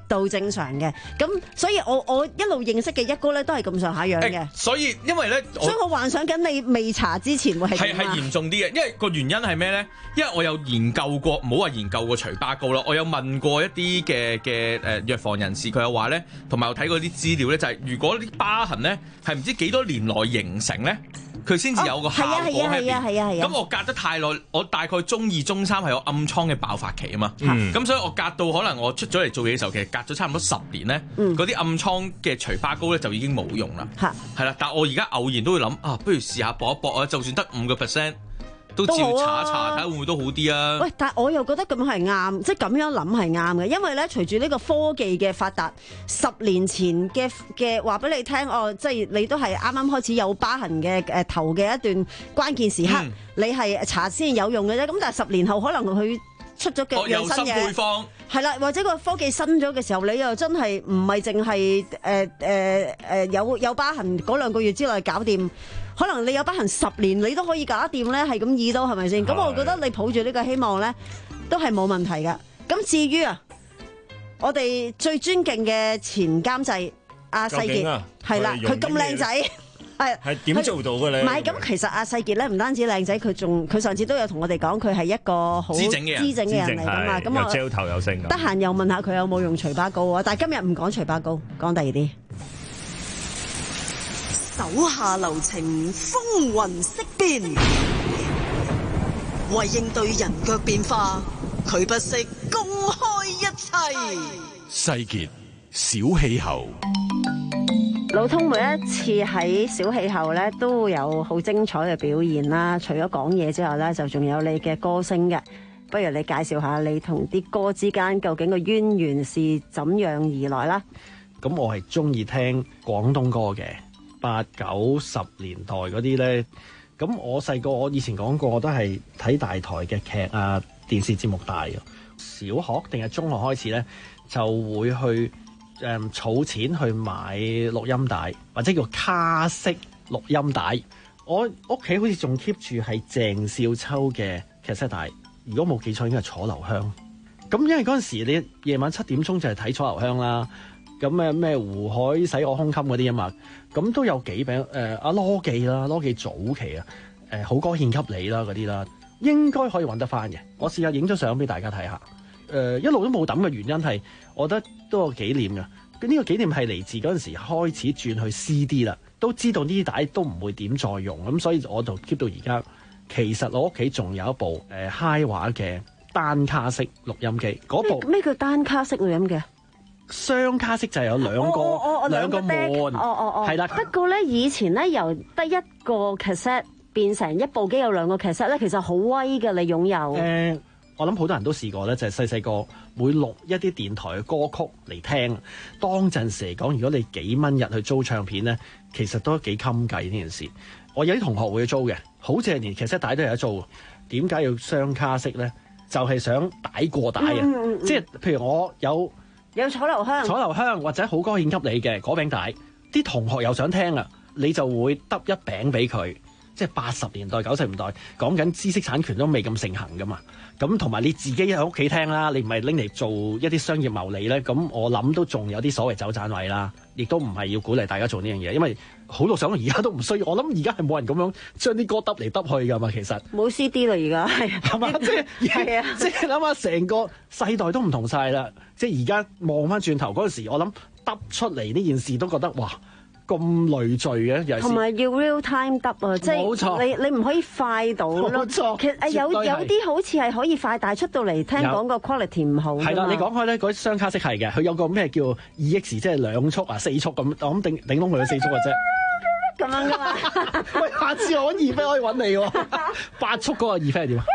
度正常嘅。咁所以我我一路認識嘅一哥咧都係咁上下樣嘅、欸。 所以因為咧， 所以我幻想緊你未查之前會係係係嚴重啲嘅，因為個原因係咩咧？因為我有研究過，唔好話研究過除疤膏啦，我有問過一啲嘅嘅誒藥房人士，佢有話咧，同埋我睇過啲資料咧，就係、是、如果啲疤痕咧係唔知幾多年內形成咧。佢先至有個效果喺邊。咁我隔得太耐，我大概中二、中三係有暗瘡嘅爆發期啊嘛。咁、嗯、所以我隔到可能我出咗嚟做嘢嘅時候，其實隔咗差唔多十年咧，嗰啲、嗯、暗瘡嘅除疤膏咧就已經冇用啦。係啦，但係我而家偶然都會諗啊，不如試下搏一搏啊，就算得五個 percent。都照查一查，睇下會唔會都好啲啊！ 喂，但係我又覺得咁係啱，即係咁樣諗係啱嘅，因為咧隨住呢個科技嘅發達，十年前嘅嘅話俾你聽，哦，即係你都係啱啱開始有疤痕嘅誒頭嘅一段關鍵時刻，嗯、你係查先有用嘅啫。咁但係十年後可能佢出咗嘅樣新嘢，係啦，或者個科技新咗嘅時候，你又真係唔係淨係誒誒誒有有疤痕嗰兩個月之內搞掂。可能你有疤痕十年，你都可以搞得掂咧，係咁易都係咪先？咁我覺得你抱住呢個希望咧，都係冇問題噶。咁至於啊，我哋最尊敬嘅前監製阿世傑，係啦，佢咁靚仔，係係點做到嘅咧？ 唔係咁，其實阿世傑咧唔單止靚仔，佢仲佢上次都有同我哋講，佢係一個好姿整嘅姿整嘅人嚟噶嘛。咁我又焦頭又聲咁。 得閒又問下佢有冇用除疤膏啊？但係今日唔講除疤膏，講第二啲。 手下留情，風雲色變，為應對人腳變化，佢不惜公開一切。 世傑小氣候， 老通每一次喺小氣候咧，都會有好精彩嘅表現啦。除咗講嘢之外咧，就仲有你嘅歌聲嘅。不如你介紹下你同啲歌之間究竟個淵源是怎樣而來啦？ 咁我係中意聽廣東歌嘅。八九十年代嗰啲咧，咁我細個我以前講過，我都係睇大台嘅劇啊、電視節目大嘅。小學定係中學開始咧，就會去誒儲錢去買錄音帶，或者叫卡式錄音帶。我屋企好似仲 keep 住係鄭少秋嘅卡式帶，如果冇記錯應該係楚留香。咁因為嗰陣時你夜晚七點鐘就係睇楚留香啦。咁咩咩湖海洗我胸襟嗰啲啊嘛，咁都有幾餅誒阿羅記啦，羅記早期啊，誒、呃、好歌獻給你啦嗰啲啦，應該可以揾得翻嘅。我試下影咗相俾大家睇下，誒、呃、一路都冇抌嘅原因係，我覺得都有紀念㗎。呢、這個紀念係嚟自嗰陣時開始轉去 C D 啦，都知道呢啲帶都唔會點再用，咁所以我就 keep 到而家。其實我屋企仲有一部誒 Hi 話嘅單卡式錄音機，嗰部咩叫單卡式錄音機？ 雙卡式就係有兩個、哦哦哦、兩個門，係啦、哦。哦哦、不過咧，以前咧由得一個 cassette 變成一部機有兩個 cassette 咧，其實好威嘅，你擁有。誒、 呃，我諗好多人都試過咧，就係細細個會錄一啲電台嘅歌曲嚟聽。當陣時嚟講，如果你幾蚊日去租唱片咧，其實都幾襟計呢件事。我有啲同學會租嘅，好似係連 cassette 帶都有得租。點解要雙卡式咧？就係、是、想帶過帶啊！嗯嗯、即係譬如我有。 有楚留香， 楚留香或者好歌獻給你嘅嗰餅帶，啲同學又想聽啦，你就會揼一餅俾佢。即係八十年代、九十年代講緊知識產權都未咁盛行噶嘛，咁同埋你自己喺屋企聽啦，你唔係拎嚟做一啲商業牟利咧，咁我諗都仲有啲所謂走盞位啦，亦都唔係要鼓勵大家做呢樣嘢，因為好老實講，而家都唔需要。我諗而家係冇人咁樣將啲歌揼嚟揼去噶嘛，其實冇 C D 啦，而家係係嘛，即係係啊， 即係諗下成個世代都唔同晒啦，即係而家望翻轉頭嗰陣時，我諗揼出嚟呢件事都覺得哇！咁累贅嘅， 同埋要 real time 得啊，即係你你唔可以快到咯。 冇錯， 其實有有啲好似係可以快，但係出到嚟聽講個 quality 唔好。係啦，你講開咧，嗰啲雙卡式係嘅，佢有個咩叫二 X， 即係兩速啊、四速咁，我諗頂頂籠佢有四速嘅啫。 咁樣噶嘛？ 喂，下次我揾二飛可以揾你喎，八速嗰個二飛係點啊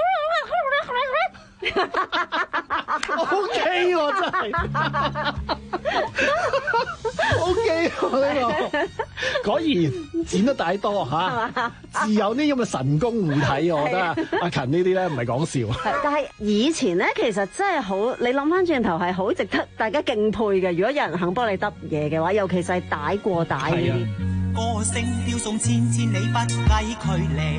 ？O K 喎，真係。O K 喎呢個，果然剪得大多嚇，自有呢咁嘅神功護體，我覺得阿勤呢啲咧唔係講笑。 係，但係以前咧其實真係好，你諗翻轉頭係好值得大家敬佩嘅。如果有人肯幫你揼嘢嘅話，尤其是係帶過帶呢啲。 歌聲飄送千千里不計距離，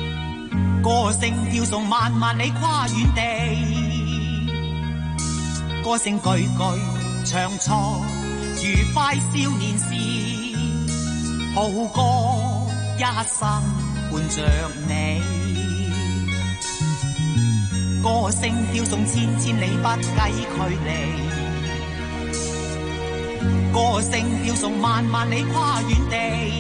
歌聲飄送萬萬里跨遠地。 歌聲句句唱錯，愉快少年時，好歌一生伴着你。歌聲飄送千千里不計距離，歌聲飄送萬萬里跨遠地，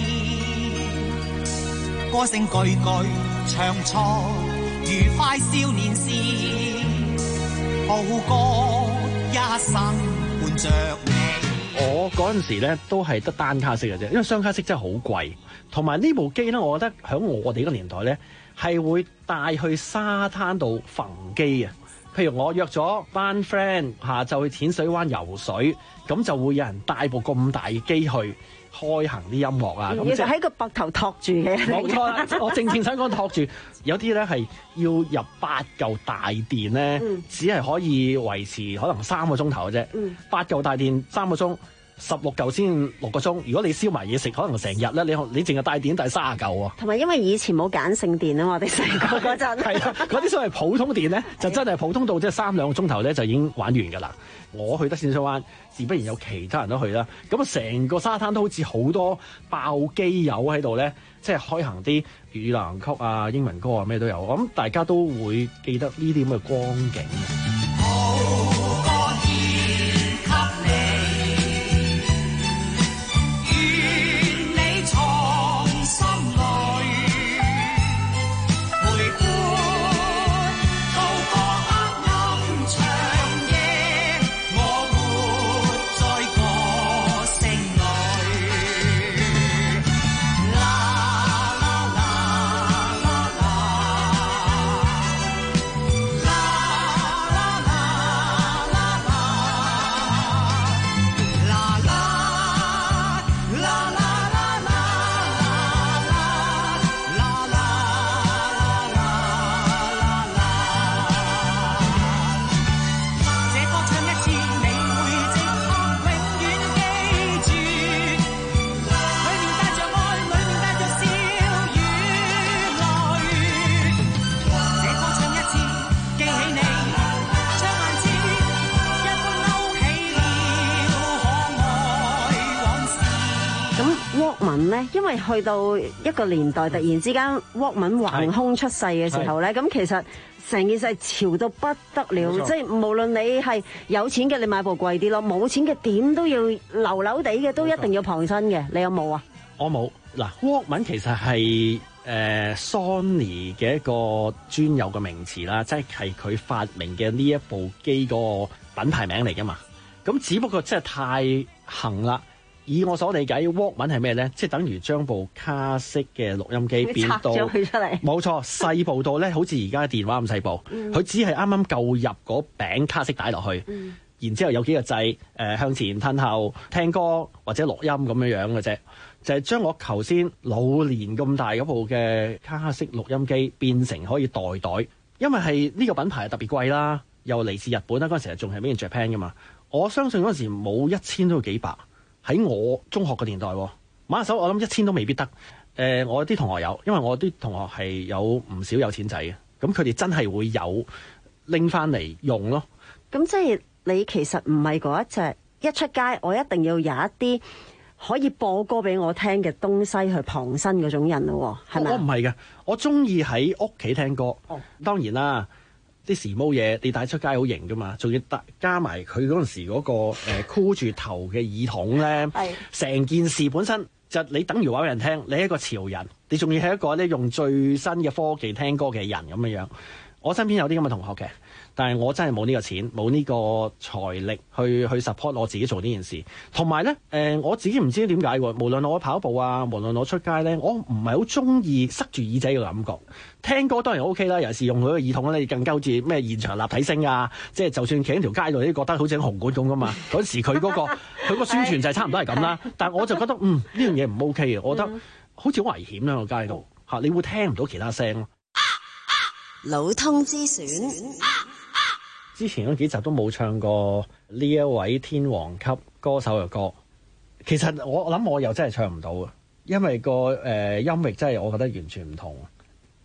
歌聲句句唱錯，愉快少年時，好歌一生伴着你。 我嗰陣時咧都係得單卡式嘅啫，因為雙卡式真係好貴，同埋呢部機咧，我覺得喺我哋嗰個年代咧係會帶去沙灘度焚機啊。譬如我約咗班 friend 下晝去淺水灣游水，咁就會有人帶部咁大嘅機去開行啲音樂啊。咁就喺個膊頭托住嘅。 冇錯啦，我正正想講托住。有啲咧係要入八嚿大電咧，嗯、只係可以維持可能三個鐘頭嘅啫。嗯、八嚿大電三個鐘。十六嚿先六個鐘，如果你燒埋嘢食，可能成日咧，你你淨係帶電帶卅嚿喎。 同埋因為以前冇鹼性電啊嘛，我哋細個嗰陣。係啊， 嗰啲所謂普通電咧，就真係普通到即係三兩個鐘頭咧就已經玩完㗎啦。我去得淺水灣，自不然有其他人都去啦。咁啊，成個沙灘都好似好多爆機友喺度咧，即係開行啲粵語流行曲啊、英文歌啊咩都有。我諗大家都會記得呢啲咁嘅光景。 因為去到一個年代，突然之間 Walkman 橫空出世嘅時候咧，咁其實成件事潮到不得了，即係無論你係有錢嘅，你買部貴啲咯；冇錢嘅點都要流流地嘅，都一定要傍身嘅。你有冇啊？ 我冇。嗱 Walkman 其實係誒、呃、Sony 嘅一個專有嘅名詞啦，即係係佢發明嘅呢一部機個品牌名嚟㗎嘛。咁只不過真係太行啦。以我所理解 Walkman 係咩咧？即係等於將部卡式嘅錄音機變到冇錯細部到咧，好似而家電話咁細部。佢、嗯、只係啱啱夠入嗰餅卡式帶落去，嗯、然之後有幾個掣誒、呃、向前褪後聽歌或者錄音咁樣樣嘅啫。就係、是、將我頭先老年咁大嗰部嘅卡式錄音機變成可以袋袋，因為係呢個品牌特別貴啦，又嚟自日本啦。嗰陣時仲係 Made in Japan 噶嘛。我相信嗰陣時冇一千都要幾百。喺我中學嘅年代，買手我諗一千都未必得。誒、呃，我啲同學有，因為我啲同學係有唔少有錢仔嘅，咁佢哋真係會有拎翻嚟用咯。 咁即係你其實唔係嗰一隻，一出街我一定要有一啲可以播歌俾我聽嘅東西去傍身嗰種人咯，係咪？我唔係嘅， 我中意喺屋企聽歌。哦、當然啦。啲時髦嘢你帶出街好型噶嘛，仲要加埋佢嗰陣時嗰、嗰個誒箍住頭嘅耳筒咧，成件事本身就你等於話俾人聽，你係一個潮人，你仲要係一個咧用最新嘅科技聽歌嘅人咁樣樣。我身邊有啲咁嘅同學嘅，但係我真係冇呢個錢，冇呢個財力去去 support 我自己做呢件事。同埋咧，誒、呃、我自己唔知點解喎，無論我跑步啊，無論我出街咧，我唔係好中意塞住耳仔嘅感覺。聽歌當然 OK 啦，尤其是用佢個耳筒咧，你更加好似咩現場立體聲啊，即係就算企喺條街度，你都覺得好似紅館咁噶嘛。嗰時佢嗰、嗰個佢個宣傳就係差唔多係咁啦。但係我就覺得嗯呢樣嘢唔 OK 嘅，我覺得好似好危險喺個街度嚇，你會聽唔到其他聲咯。 老通之選， 之前嗰幾集都冇唱過呢一位天王級歌手嘅歌。其實我諗我又真係唱唔到嘅，因為個誒、呃、音域真係我覺得完全唔同。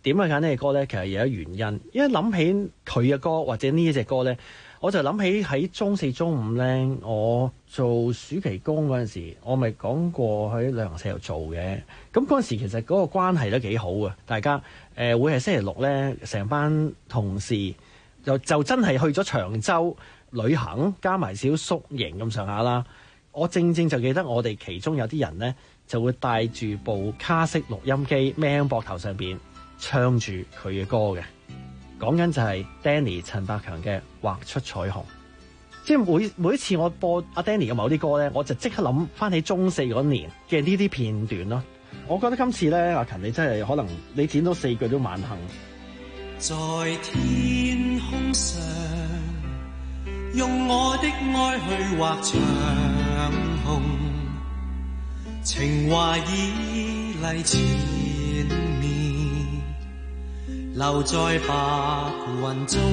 點解揀呢隻歌咧？其實有一原因，因為諗起佢嘅歌或者呢一隻歌咧，我就諗起喺中四中五咧，我做暑期工嗰陣時，我咪講過喺旅行社度做嘅。咁嗰陣時其實嗰個關係都幾好啊，大家誒、呃、會係星期六咧，成班同事就就真係去咗長洲旅行，加埋少宿營咁上下啦。我正正就記得我哋其中有啲人咧，就會帶住部卡式錄音機孭喺膊頭上邊唱住佢嘅歌嘅。講緊就係 Danny 陳百強嘅畫出彩虹，即係每每一次我播阿 Danny 嘅某啲歌咧，我就即刻諗翻起中四嗰年嘅呢啲片段咯。我覺得今次咧，阿勤你真係可能你剪到四句都萬幸。 在天空上，用我的愛去畫長虹，情話已嚟前面，留在白雲中，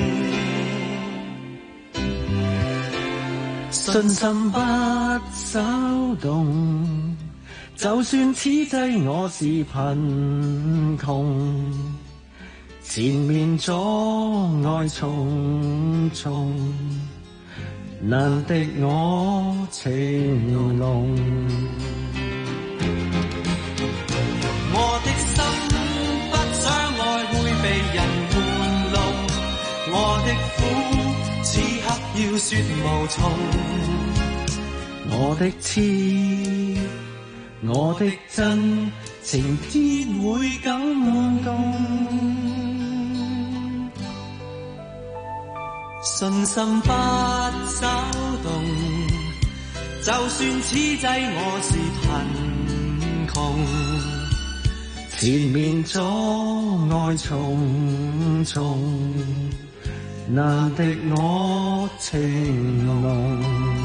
信心不稍動，就算此際我是貧窮，前面阻礙重重，難敵我情濃。 我的心不想愛會被人玩弄，我的苦此刻要說無從， 我的痴，我的真，情天會感動。 信心不稍動，就算此際我是貧窮， 前面阻礙重重，難敵我情濃。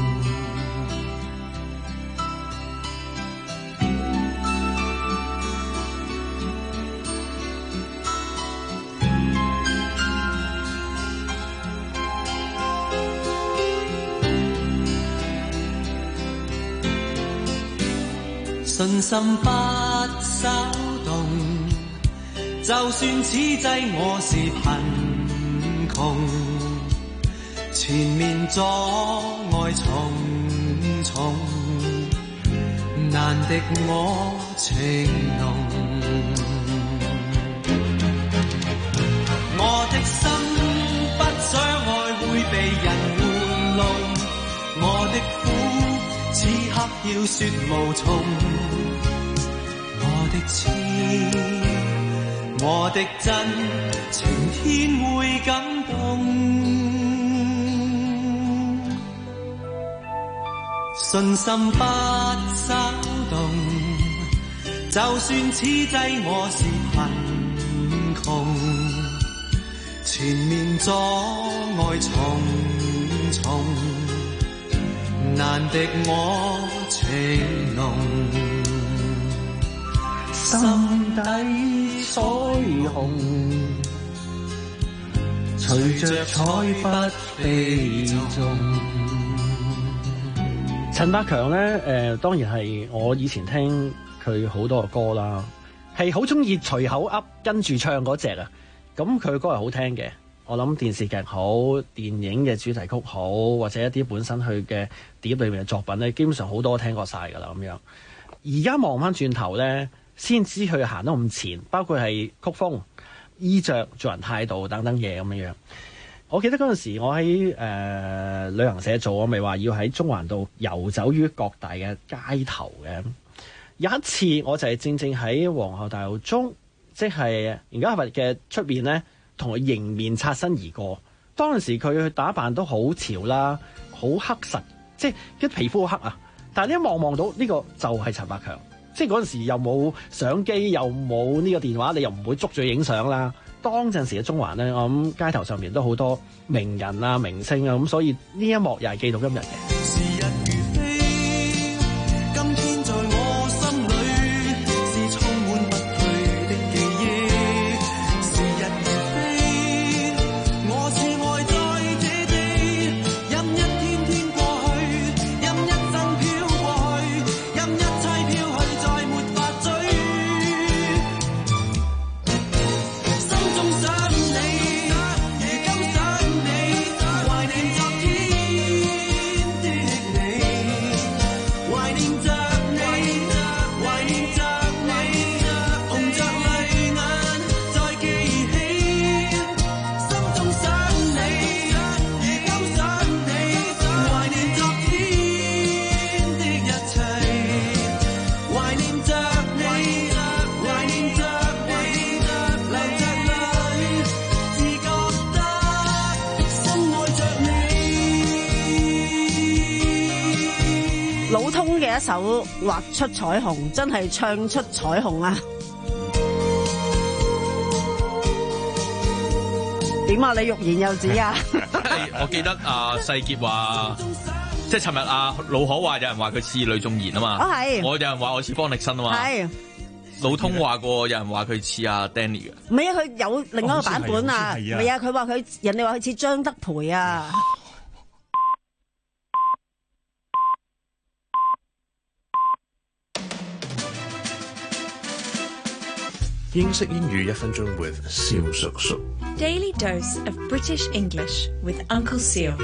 信心不稍動，就算此際我是貧窮，前面阻礙重重，難敵我情濃。我的心不想愛會被人玩弄，我的苦此刻要說無從，我的痴，我的真，情天會感動。信心不稍動，就算此際我是貧窮，前面阻礙重重，難敵我情濃。 心底彩虹，隨着彩筆飛縱。陳百強咧，誒、呃、當然係我以前聽佢好多嘅歌啦，係好中意隨口噏跟住唱嗰隻啊。咁佢嘅歌係好聽嘅，我諗電視劇好、電影嘅主題曲好，或者一啲本身佢嘅碟裏面嘅作品咧，基本上好多聽過晒㗎啦。咁樣而家望翻轉頭咧，先知佢行得咁前，包括係曲風、衣着、做人態度等等嘢咁樣樣。我記得嗰陣時我喺誒、呃、旅行社做，我咪話要喺中環度遊走於各大嘅街頭嘅。有一次我就係正正喺皇后大道中，即係而家係嘅出邊咧，同佢迎面擦身而過。當陣時佢打扮都好潮啦，好黑實，即係啲皮膚好黑啊。但係你一望望到呢個就係陳百強，即係嗰陣時又冇相機，又冇呢個電話，你又唔會捉住影相啦。當陣時嘅中環咧，我諗街頭上面都好多名人啊、明星啊，咁所以呢一幕又係記到今日嘅。 通嘅一首畫出彩虹，真係唱出彩虹啊！點啊？你欲言又止啊？ 我記得阿世傑話，即係尋日阿老可話有人話佢似呂頌賢啊嘛。 哦係。 我有人話我似方力申啊嘛。係。老通話過，有人話佢似阿 Danny 嘅。 唔係啊，佢有另一個版本啊。唔係啊，佢話佢人哋話佢似張德培啊。 英式英語一分鐘 with 蕭叔叔。 Daily dose of British English with Uncle Seal。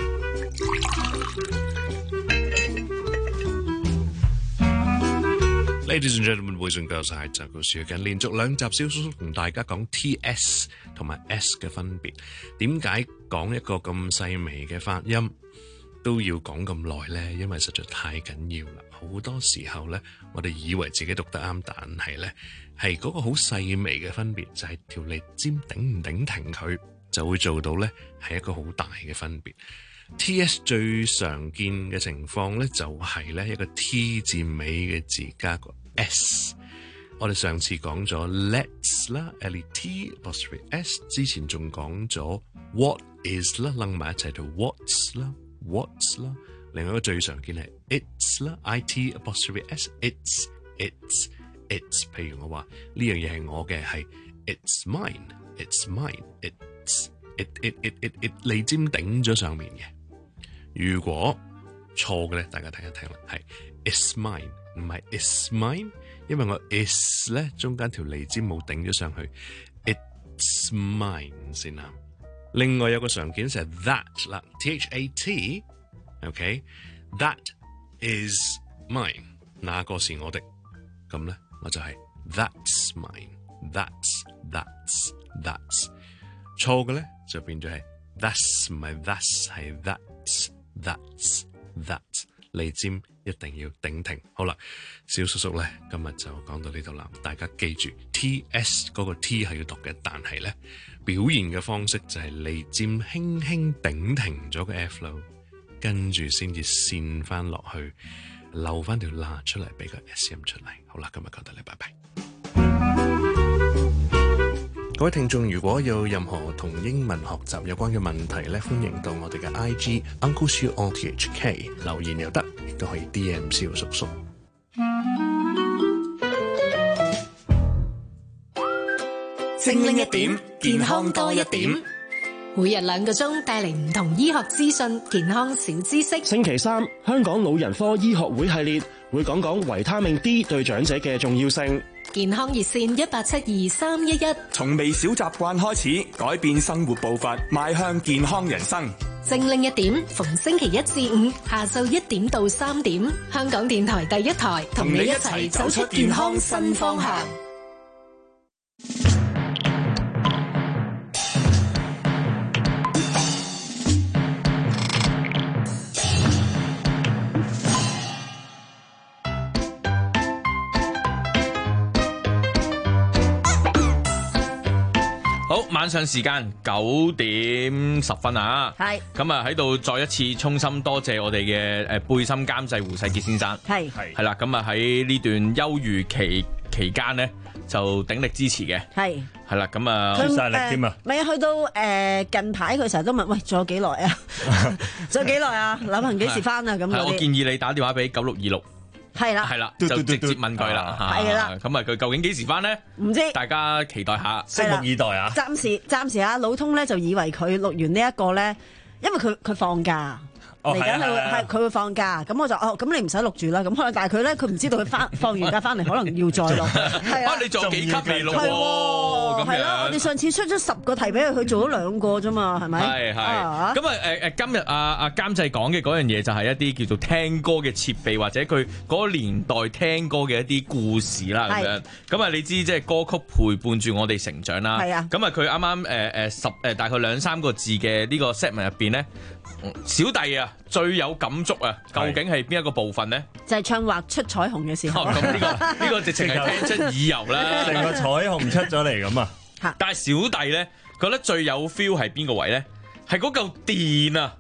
Ladies and gentlemen, boys and girls， 係就故事緊，連續兩集蕭叔叔同大家講 T S 同埋 S 嘅分別。點解講一個咁細微嘅發音都要講咁耐呢？因為實在太緊要啦。好多時候呢，我哋以為自己讀得啱，但係呢，係嗰個好細微嘅分別，就係條脷尖頂唔頂停佢，就會做到呢係一個好大嘅分別。T S 最常見嘅情況呢，就係呢一個 T 字尾嘅字加個 S。我哋上次講咗 let's 啦 ，L E T apostrophe S， 之前仲講咗 what is 啦，楞埋一齊到 what's 啦 ，what's 啦。另外一個最常見係 it's 啦 ，I T apostrophe S，it's it's it's。譬如我話呢樣嘢係我嘅，係 it's mine，it's mine，it's it it it it it 脷尖頂咗上面嘅。如果錯嘅咧，大家聽一聽啦，係 it's mine， 唔係 it's mine， 因為我 is 咧中間條脷尖冇頂咗上去 ，it's mine 先啦。另外有個常見就係 that 啦 ，T H A T。OK，that is mine， 那個是我的，咁咧我就係 that's mine，that's that's that's。錯嘅咧就變咗係 that's 唔係 that's 係 that's that's that's， 脷尖一定要頂停。好啦，蕭叔叔咧今日就講到呢度啦，大家記住 T S 嗰個 T 係要讀嘅，但係咧表現嘅方式就係脷尖輕輕頂停咗個 F 咯。跟住先至線翻落去，留翻條罅出嚟，俾個 S 音出嚟。好啦，今日講到呢，拜拜。各位聽眾，如果有任何同英文學習有關嘅問題咧，歡迎到我哋嘅 I G Uncle Siu O T H K 留言又得，亦都可以 D M 蕭叔叔。 精靈一點，健康多一點。 每日兩個鐘帶嚟唔同醫學資訊、健康小知識。 星期三，香港老人科醫學會系列會講講維他命 D 對長者嘅重要性。 健康熱線一八七二三一一。 從微小習慣開始，改變生活步伐，邁向健康人生。 精靈一點，逢星期一至五下晝一點到三點，香港電台第一台同你一齊走出健康新方向。 好，晚上時間九點十分啊，係咁啊喺度再一次衷心多謝我哋嘅誒貝心監製胡世傑先生，係係係啦，咁啊喺呢段休漁期期間咧就鼎力支持嘅，係係啦，咁啊出晒力添啊， 咪去到誒近排佢成日都問，喂，仲有幾耐啊？仲有幾耐啊？諗行幾時翻啊？咁嗰啲， 我建議你打電話俾九六二六。 係啦， 係啦，就直接問佢啦， 係啦。 咁啊，佢究竟幾時翻呢？唔知，大家期待下，拭目以待啊！ 暫時暫時啊，老通咧就以為佢錄完呢一個咧，因為佢佢放假。嚟緊佢係佢會放假，咁我就哦，咁你唔使錄住啦。咁可能但係佢咧，佢唔知道佢翻放完假翻嚟，可能要再錄。係啊， 你仲有幾級未錄喎？ 係啦，我哋上次出咗十個題俾佢，佢做咗兩個啫嘛，係咪？ 係係。咁啊誒誒，今日阿阿監製講嘅嗰樣嘢就係一啲叫做聽歌嘅設備，或者佢嗰個年代聽歌嘅一啲故事啦咁樣。咁啊，你知即係歌曲陪伴住我哋成長啦。係啊。咁啊，佢啱啱誒誒十誒大概兩三個字嘅呢個 segment 入邊咧。小弟啊，最有感觸啊，究竟係邊一個部分呢？ 就係唱畫出彩虹嘅時候。 咁呢個呢個直情係聽出耳油啦， 成個彩虹出咗嚟咁啊！ 但係小弟咧覺得最有 feel 係邊個位咧？係嗰嚿電啊！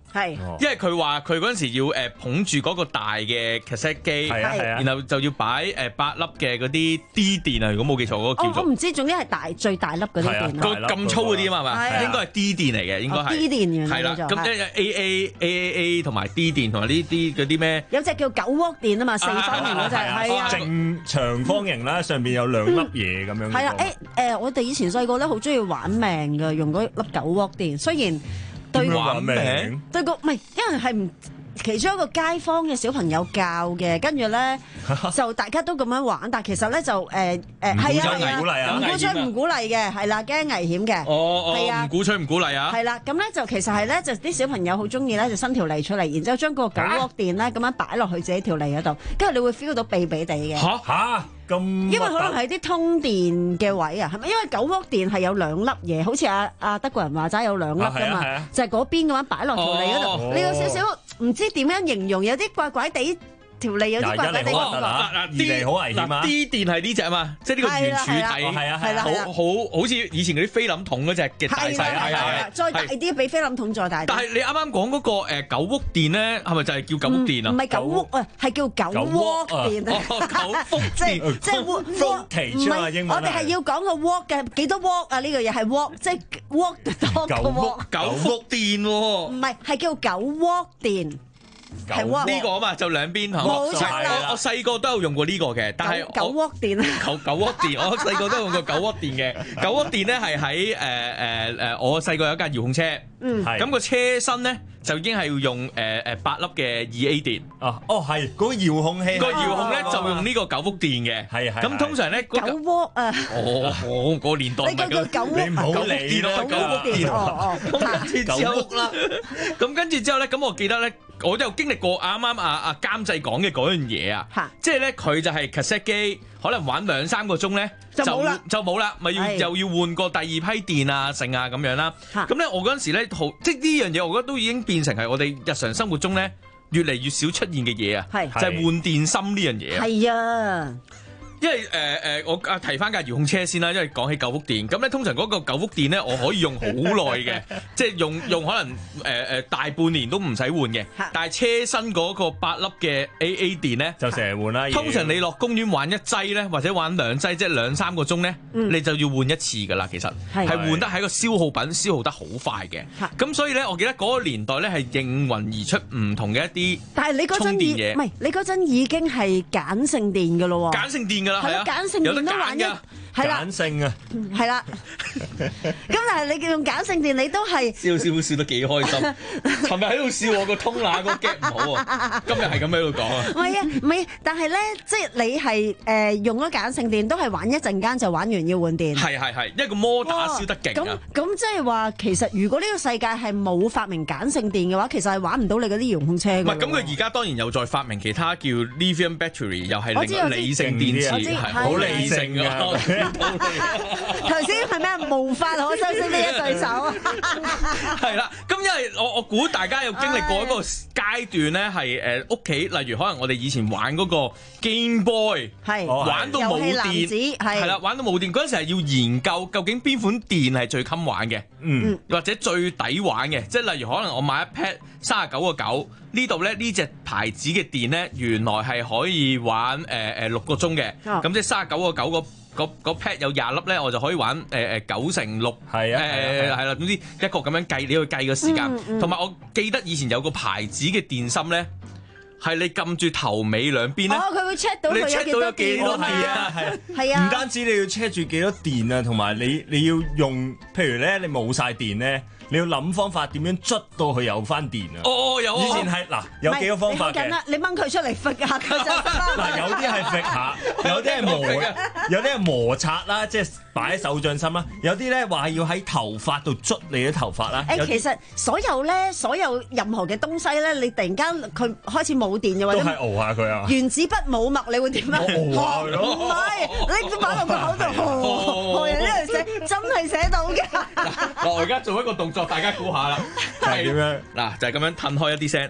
係， 因為佢話佢嗰陣時要誒捧住嗰個大嘅 cassette 機， 係啊係啊， 然後就要擺誒八粒嘅嗰啲 D 電啊，如果冇記錯嗰個叫做。 我唔知，總之係大最大粒嗰啲電。 個咁粗嗰啲啊嘛，係咪？應該係 D 電嚟嘅，應該係。 D 電係啦，咁即係 A A A A A 同埋 D 電同埋呢啲嗰啲咩？ 有隻叫九沃電啊嘛，四方形嗰隻係啊， 正長方形啦，上邊有兩粒嘢咁樣。 係啊，誒誒，我哋以前細個咧好中意玩命嘅，用嗰粒九沃電，雖然對玩命對個唔係，因為係唔。其中一個街坊嘅小朋友教嘅，跟住咧就大家都咁樣玩，但係其實咧就誒誒係啊， 唔鼓勵啊， 唔鼓吹唔鼓勵嘅，係啦，驚危險嘅。 哦哦，唔鼓吹唔鼓勵啊。 係啦，咁咧就其實係咧，就啲小朋友好中意咧，就伸條脷出嚟，然之後將嗰個九沃電咧咁樣擺落去自己條脷嗰度，跟住你會 feel 到痹痹地嘅。 嚇嚇咁，因為可能係啲通電嘅位啊，係咪？因為九沃電係有兩粒嘢，好似阿阿德國人話齋有兩粒㗎嘛，就係嗰邊咁樣擺落條脷嗰度，你有少少。唔知點樣形容，有啲怪怪地條脷，有啲怪怪地。 嗱嗱，二嚟好危險啊 ！D 電係呢隻啊嘛，即係呢個圓柱體， 係啊係啊， 好好好似以前嗰啲菲林筒嗰隻嘅大細，係係再大啲，比菲林筒再大啲。 但係你啱啱講嗰個誒九沃電咧，係咪就係叫九沃電啊？ 唔係九沃啊，係叫九沃電啊！ 九沃即係即係沃沃，唔係我哋係要講個沃嘅幾多沃啊？呢個嘢係沃，即係沃多個沃。 九沃電喎， 唔係係叫九沃電。 係呢個啊嘛，就兩邊冇錯啦。 我我細個都有用過呢個嘅，但係九沃電啊， 九九沃電，我細個都有用過九沃電嘅。九沃電咧係喺誒誒誒，我細個有一架遙控車，嗯，咁個車身咧就已經係要用誒誒八粒嘅二 A 電。 啊，哦係，嗰個遙控器， 個遙控咧就用呢個九沃電嘅，係係。咁通常咧九沃啊， 哦哦個年代唔係咁， 九沃， 你唔好理啦，九沃電，哦哦，跟住之後啦，咁跟住之後咧，咁我記得咧。我都有經歷過啱啱啊啊監製講嘅嗰樣嘢啊，即係咧佢就係 cassette 機，可能玩兩三個鐘咧就冇啦，就冇啦，咪要又要換過第二批電啊、剩啊咁樣啦。咁咧我嗰陣時咧好，即係呢樣嘢，我覺得都已經變成係我哋日常生活中咧越嚟越少出現嘅嘢啊，就係換電芯呢樣嘢啊。 係啊。 因為誒誒、呃，我啊提翻架遙控車先啦，因為講起九伏電，咁咧通常嗰個九伏電咧，我可以用好耐嘅，即係用用可能誒誒、呃、大半年都唔使換嘅。但係車身嗰個八粒嘅 A A 電咧， 就成日換啦。 通常你落公園玩一劑咧，或者玩兩劑，即係兩三個鐘咧，嗯、你就要換一次噶啦。其實係換得係個消耗品，消耗得好快嘅。咁所以咧，我記得嗰個年代咧係應運而出唔同嘅一啲， 但係你嗰陣已唔係你嗰陣已經係鹼性電噶咯喎， 鹼性電。係啊， 鹼性電都玩一，係啦， 鹼性啊， 係啦。咁但係你用鹼性電，你都係笑笑笑得幾開心。尋日喺度笑我個通拿個 get 唔好啊，今日係咁喺度講啊。 唔係啊，唔係，但係咧，即係你係誒用咗鹼性電，都係玩一陣間就玩完要換電。 係係係，因為個摩打燒得勁啊。 咁咁即係話，其實如果呢個世界係冇發明鹼性電嘅話，其實係玩唔到你嗰啲遙控車嘅。 唔係，咁佢而家當然又再發明其他叫 lithium battery， 又係另理性電池。好理性噶， 頭先係咩？無法可收拾呢一對手。 係啦，咁因為我我估大家有經歷過一個階段咧，係誒屋企，例如可能我哋以前玩嗰個 Game Boy， 係玩到冇電，係啦，玩到冇電嗰陣時係要研究究竟邊款電係最襟玩嘅，嗯，或者最抵玩嘅，即係例如可能我買一 pad 三十九個九。呢度咧呢隻牌子嘅電咧，原來係可以玩誒誒六個鐘嘅，咁、哦、即係三十九個九個個 pad 有廿粒咧，我就可以玩誒誒、呃、九乘六，係啊誒係啦，總之一個咁樣計，你去計個時間，同埋、嗯嗯、我記得以前有個牌子嘅電芯咧，係你撳住頭尾兩邊咧， 哦佢會 check 到佢有幾多電啊， 係係啊，唔單止你要 check 住幾多電啊，同埋你你要用，譬如咧你冇晒電咧。你要諗方法點樣捽到佢有翻電啊！ 哦，有啊！ 以前係嗱，有幾個方法嘅。 你掹佢出嚟揈下佢就得啦。 嗱，有啲係揈下，有啲係磨，有啲係摩擦啦，即係擺喺手掌心啦。有啲咧話要喺頭髮度捽你啲頭髮啦。 誒，其實所有咧，所有任何嘅東西咧，你突然間佢開始冇電嘅或者， 都係熬下佢啊！ 原子筆冇墨，你會點啊？ 熬下佢咯。 唔係，你擺落個口度，何人呢度寫真係寫到嘅。 嗱，我而家做一個動作。大家估下啦， 係點樣？ 嗱，就係咁樣褪開一啲聲。 啊，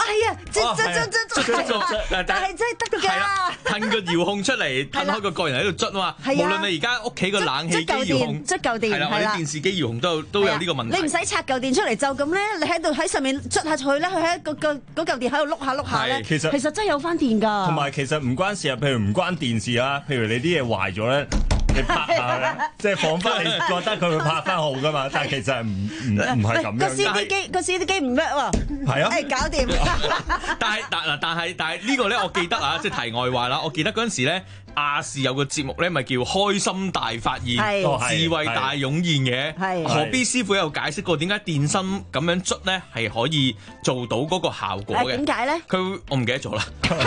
係啊，即即即即但係真係得㗎。係啦， 褪個遙控出嚟，褪開個個人喺度捽啊嘛。無論你而家屋企個冷氣機遙控， 捽舊電， 係啦，或者電視機遙控都都有呢個問題。 你唔使拆舊電出嚟，就咁咧，你喺度喺上面捽下去咧，佢喺個個嗰舊電喺度碌下碌下咧。其實其實真係有翻電㗎。 同埋其實唔關事啊，譬如唔關電視啊，譬如你啲嘢壞咗咧。你拍下咧，即係彷彿你覺得佢會拍翻好噶嘛，但係其實唔唔唔係咁樣。 個 C D 機個 C D 機唔 work 喎， 係啊， 誒搞掂。 但係但嗱，但係但係呢個咧，我記得啊，即係題外話啦。我記得嗰陣時咧，亞視有個節目咧，咪叫《開心大發現》，智慧大湧現嘅。何必師傅有解釋過點解電芯咁樣捽咧係可以做到嗰個效果嘅？ 點解咧？ 佢我唔記得咗啦。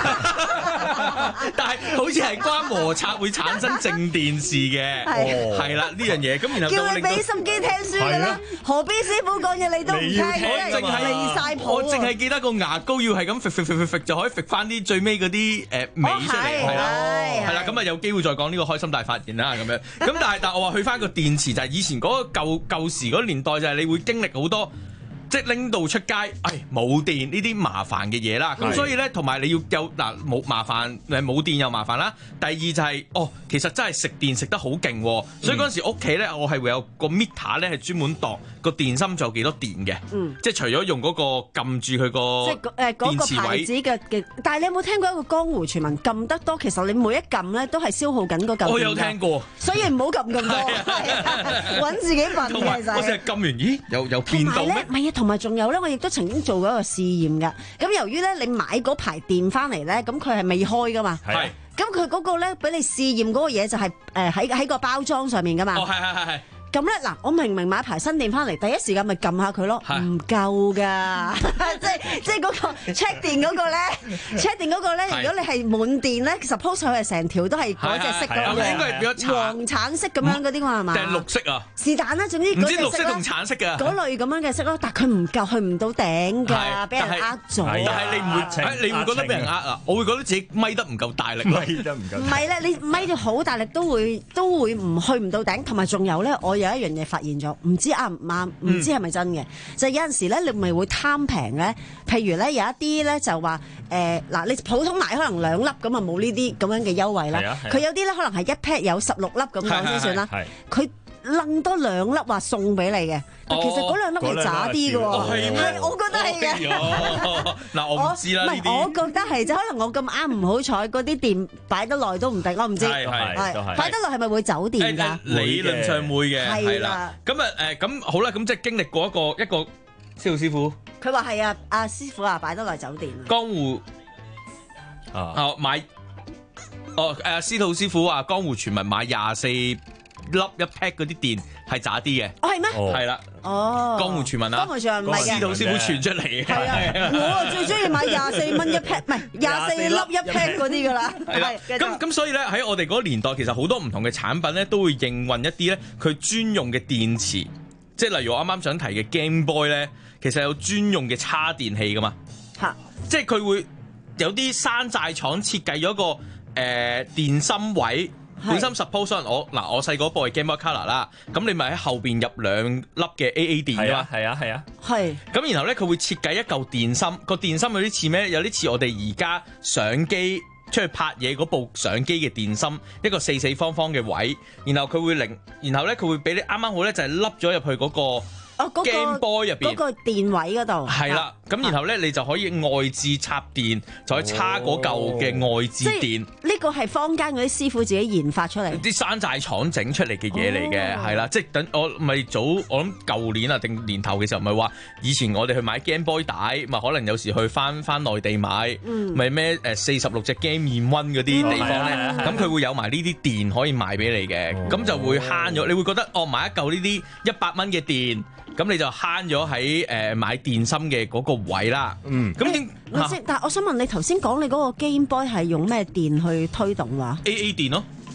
但係好似係關摩擦會產生靜電視嘅，係啦呢樣嘢。咁然後叫你俾心機聽書㗎啦，何必師傅講嘢你都唔聽， 淨係離曬譜。 我淨係記得個牙膏要係咁揈揈揈揈揈就可以揈翻啲最尾嗰啲誒尾出嚟，係啦，係啦。咁啊有機會再講呢個開心大發現啦咁樣。咁但係但係我話去翻個電池就係以前嗰個舊舊時嗰年代就係你會經歷好多。即係拎到出街，唉冇電呢啲麻煩嘅嘢啦，咁所以咧同埋你要有嗱冇麻煩誒冇電又麻煩啦。第二就係、是、哦，其實真係食電食得好勁，所以嗰陣時屋企咧我係會有個 meter 咧係專門度個電芯仲有幾多電嘅，嗯、即係除咗用嗰個撳住佢個即係誒嗰個牌子嘅嘅，但係你有冇聽過一個江湖傳聞撳得多，其實你每一撳咧都係消耗緊嗰嚿電。 我有聽過， 所以唔好撳咁多，揾自己笨嘅就係。 我成日撳完，咦有有變到咩？ 唔係啊，同埋仲有咧，我亦都曾經做過一個試驗㗎。咁由於咧你買嗰排電翻嚟咧，咁佢係未開㗎嘛。係。咁佢嗰個咧俾你試驗嗰個嘢就係誒喺喺個包裝上面㗎嘛。 哦，係係係係。 咁咧嗱，我明明買排新電翻嚟，第一時間咪撳下佢咯，唔夠㗎，即係即係嗰個 check 電嗰個咧，check 電嗰個咧，如果你係滿電咧 ，suppose 佢係成條都係嗰隻色嗰個， 應該係變咗黃橙色咁樣嗰啲嘛係嘛？ 定係綠色啊？ 是但啦，總之唔知綠色同橙色嘅嗰類咁樣嘅色咯，但係佢唔夠，去唔到頂㗎，俾人呃咗。 但係你唔會，你會覺得俾人呃啊？我會覺得自己咪得唔夠大力， 咪得唔夠。 唔係咧，你咪到好大力都會都會唔去唔到頂，同埋仲有咧，我有一樣嘢發現。唔知啱唔啱，唔知係咪真嘅？嗯、就有陣時咧，你咪會貪平咧。譬如咧，有一啲咧就話誒嗱，你普通買可能兩粒咁啊，冇呢啲咁樣嘅優惠啦。佢有啲咧可能係一 pack 有十六粒咁講先算啦。佢掕多兩粒話送俾你嘅，但其實嗰兩粒係渣啲嘅喎。係，我覺得係嘅。 嗱，我唔知啦。 唔係，我覺得係，就可能我咁啱唔好彩，嗰啲電擺得耐都唔定，我唔知。係係係。擺得耐係咪會走電㗎？ 理論上會嘅，係啦。咁啊誒，咁好啦，咁即係經歷過一個一個司徒師傅。 佢話係啊，阿師傅啊，擺得耐走電。 江湖啊，買哦誒，司徒師傅話江湖傳聞買廿四粒一 pack 嗰啲電係渣啲嘅。 哦，係咩？ 係啦。 哦。 江湖傳聞啊。 江湖傳聞唔係嘅。 司徒師傅傳出嚟嘅。 係啊，我啊最中意買廿四蚊一 pack，唔係廿四粒一 pack 嗰啲㗎啦。 係啦。咁咁所以咧喺我哋嗰個年代，其實好多唔同嘅產品咧都會應運一啲咧佢專用嘅電池，即係例如我啱啱想提嘅 Game Boy 咧，其實有專用嘅叉電器㗎嘛。嚇。即係佢會有啲山寨廠設計咗個誒、呃、電芯位。本身 suppose 我嗱我細個部係 Game Boy Color 啦，咁你咪喺後邊入兩粒嘅 A A 電㗎嘛， 係啊係啊， 係。 咁然後咧佢會設計一嚿電芯，個電芯有啲似咩？有啲似我哋而家相機出去拍嘢嗰部相機嘅電芯，一個四四方方嘅位，然後佢會令，然後咧佢會俾你啱啱好咧就係凹咗入去嗰個。 哦，嗰、那個 Game Boy 入邊嗰個電位嗰度係啦，咁然後咧你就可以外置插電，就可以叉嗰嚿嘅外置電。 呢個係坊間嗰啲師傅自己研發出嚟， 啲山寨廠整出嚟嘅嘢嚟嘅，係啦、哦，即係等我咪早我諗舊年啊定年頭嘅時候，咪話以前我哋去買 Game Boy 帶，咪可能有時去翻翻內地買，咪咩誒四十六隻 Game in One 嗰啲地方咧，咁佢、哦、會有埋呢啲電可以賣俾你嘅，咁、哦、就會慳咗。你會覺得哦買一嚿呢啲一百蚊嘅電。咁你就慳咗喺誒買電芯嘅嗰個位啦。嗯，咁點？ 但係我想問你頭先講你嗰個 Game Boy 係用咩電去推動話？ A A 電咯。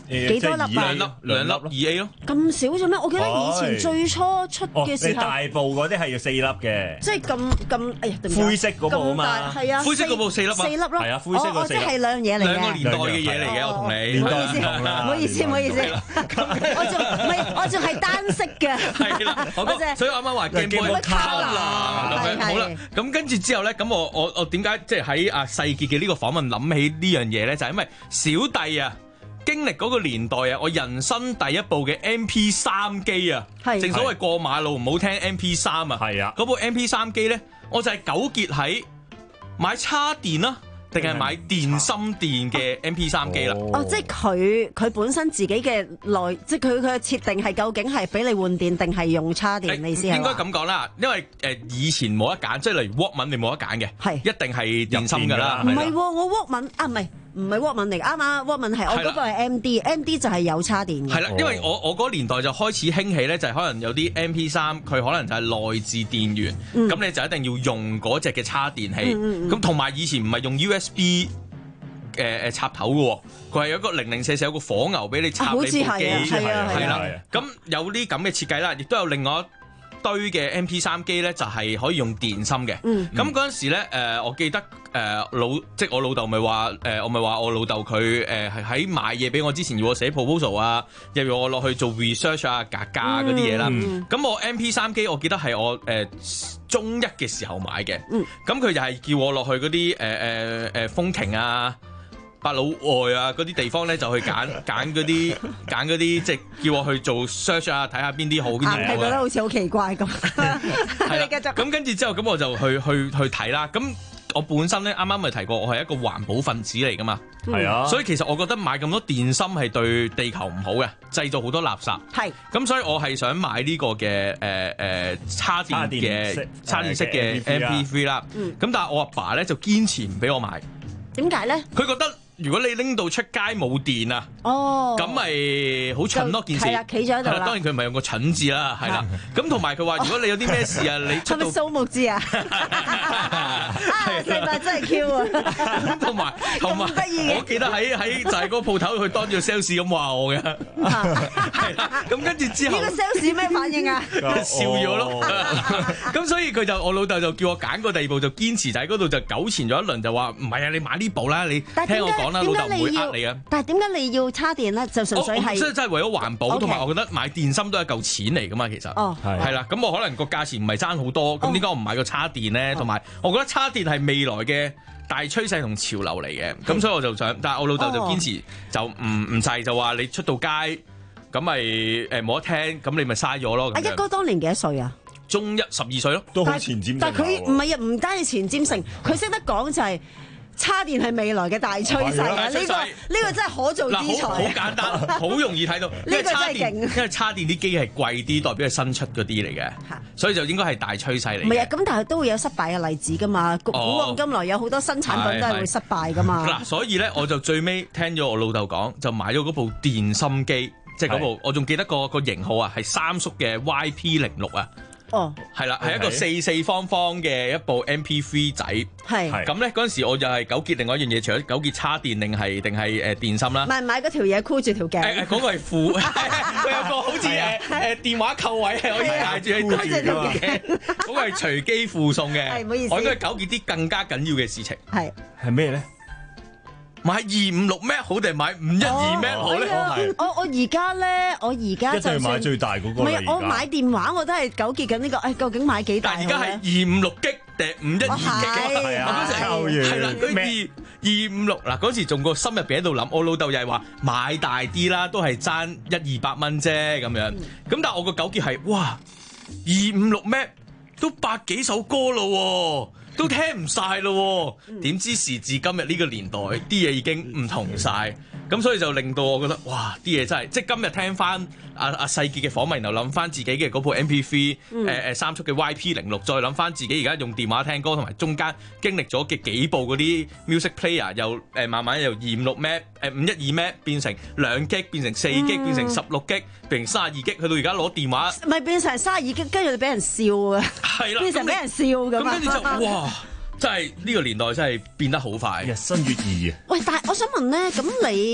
幾多粒啊？ 兩粒兩粒二 A 咯。 咁少啫咩？我記得以前最初出嘅時候， 你大部嗰啲係要四粒嘅， 即係咁咁，哎呀， 灰色嗰部啊嘛， 係啊， 灰色嗰部四粒啊， 四粒咯， 係啊，灰色嗰四粒， 即係兩樣嘢嚟嘅， 兩個年代嘅嘢嚟嘅，我同你， 唔好意思，唔好意思，唔好意思，我仲唔係我仲係單色嘅， 係啦，所以我啱啱話 Game Boy Color 咁樣，好啦，咁跟住之後咧，咁我我我點解即係喺阿世傑嘅呢個訪問諗起呢樣嘢咧？就係因為小弟啊。經歷嗰個年代啊，我人生第一部嘅 M P 三 機啊，正所謂過馬路唔好聽 M P 三啊，係啊，嗰部 M P 三 機咧，我就係糾結喺買叉電啦，定係買電芯電嘅 M P 三 機啦。 哦，即係佢佢本身自己嘅內，即係佢佢嘅設定係究竟係俾你換電定係用叉電？你意思係？ 應該咁講啦，因為誒以前冇得揀，即係例如 Walkman 你冇得揀嘅，係一定係電芯㗎啦。 唔係喎，我 Walkman 啊，唔係。唔係 Walkman 嚟，啱啱 Walkman 係我嗰個係 M D，M D 就係有叉電嘅。 係啦，因為我我嗰年代就開始興起咧，就係可能有啲 M P 三佢可能就係內置電源，咁、嗯、你就一定要用嗰隻嘅叉電器。咁同埋以前唔係用 U S B 誒、呃、誒插頭嘅喎，佢係有一個零零四四有個火牛俾你插你部機，係啊係啦。咁有啲咁嘅設計啦，亦都有另外一堆嘅 M P 三 機咧，就係可以用電芯嘅。咁嗰陣時咧，誒我記得。誒、呃、老即係我老豆咪話誒我咪話我老豆佢誒係喺買嘢俾我之前要我寫 proposal 啊，又要我落去做 research 啊格價嗰啲嘢啦。咁、嗯、我 M P 三 機我記得係我誒、呃、中一嘅時候買嘅。咁佢就係叫我落去嗰啲誒誒誒風景啊、百老外啊嗰啲地方咧，就去揀揀嗰啲揀嗰啲，即係叫我去做 search 啊，睇下邊啲好邊啲唔好。 係覺得好似好奇怪咁。你繼續。咁跟住之後，咁我就去去去睇啦。咁我本身咧啱啱咪提過，我係一個環保分子嚟噶嘛，係啊，所以其實我覺得買咁多電芯係對地球唔好嘅，製造好多垃圾。係，咁所以我係想買呢個嘅誒誒叉電嘅叉電式嘅 M P 三 啦。咁但係我阿爸咧就堅持唔俾我買， 點解咧？ 佢覺得如果你拎到出街冇電啊，哦，咁咪好蠢咯件事。係啊，企咗喺度啦。當然佢唔係用個蠢字啦，係啦。咁同埋佢話如果你有啲咩事啊，你出到係咪數目字啊？啊！世伯真係 Q 啊！同埋同埋，我記得喺喺就係嗰個鋪頭，佢當住 sales 咁話我嘅，係啦。咁跟住之後， 呢個 sales 咩反應啊？ 笑咗咯。咁所以佢就我老豆就叫我揀個第二部，就堅持就喺嗰度就糾纏咗一輪，就話唔係啊，你買呢部啦，你聽我講啦，老豆唔會呃你啊。 但係點解你要叉電咧？就純粹係即係真係為咗環保，同埋我覺得買電芯都係一嚿錢嚟噶嘛，其實哦係啦。咁我可能個價錢唔係爭好多，咁點解我唔買個叉電咧？同埋我覺得叉電係未來嘅大趨勢同潮流嚟嘅，咁所以我就想，但係我老豆就堅持就唔唔制，就話你出到街咁咪誒冇得聽，咁你咪嘥咗咯。 阿一哥當年幾多歲啊？ 中一十二歲咯， 都好前瞻。 但係佢唔係啊，唔單止前瞻性，佢識得講就係叉電係未來嘅大趨勢啊！呢個呢個真係可造之材。 好簡單，好容易睇到。 呢個真係勁。 因為叉電啲機係貴啲，代表係新出嗰啲嚟嘅，所以就應該係大趨勢嚟。 唔係啊，咁但係都會有失敗嘅例子噶嘛。古往今來有好多新產品都係會失敗噶嘛。 嗱，所以咧我就最尾聽咗我老豆講，就買咗嗰部電芯機，即係嗰部我仲記得個個型號啊，係三叔嘅 Y P 零六啊。哦，係啦，係一個四四方方嘅一部 M P 三 仔，係咁咧嗰陣時我就係糾結另外一樣嘢，除咗糾結叉電定係定係誒電芯啦， 唔係買嗰條嘢箍住條頸， 誒誒嗰個係副，佢有個好似誒誒電話扣位係可以帶住喺箍住條頸，嗰個係隨機附送嘅，係唔好意思，我應該糾結啲更加緊要嘅事情， 係係咩咧？ 買二五六 M 好定係買五一二 M 好咧？ 我我而家咧，我而家就算買最大嗰個。 唔係，我買電話我都係糾結緊呢個，誒究竟買幾大？ 但係而家係二五六 G 定五一二 G？係啊，係啦，佢二二五六嗱嗰時仲個心入邊喺度諗，我老豆又係話買大啲啦，都係爭一二百蚊啫咁樣。咁但係我個糾結係哇，二五六 M 都百幾首歌咯。都聽唔晒咯，點知時至今日呢個年代啲嘢已經唔同晒，咁所以就令到我覺得哇啲嘢真係，即係今日聽翻阿阿世傑嘅訪問，然後諗翻自己嘅嗰部 M P 三，誒誒三速嘅 Y P 零六，再諗翻自己而家用電話聽歌，同埋中間經歷咗嘅幾部嗰啲 music player，又誒慢慢由二五六 M 誒五一二 M 變成兩 G，變成四 G，變成十六 G，變成卅二 G，去到而家攞電話， 唔係變成卅二 G，跟住你俾人笑啊，係啦，變成俾人笑咁， 咁跟住就哇！真係呢個年代真係變得好快， 日新月異啊！ 喂，但係我想問咧，咁你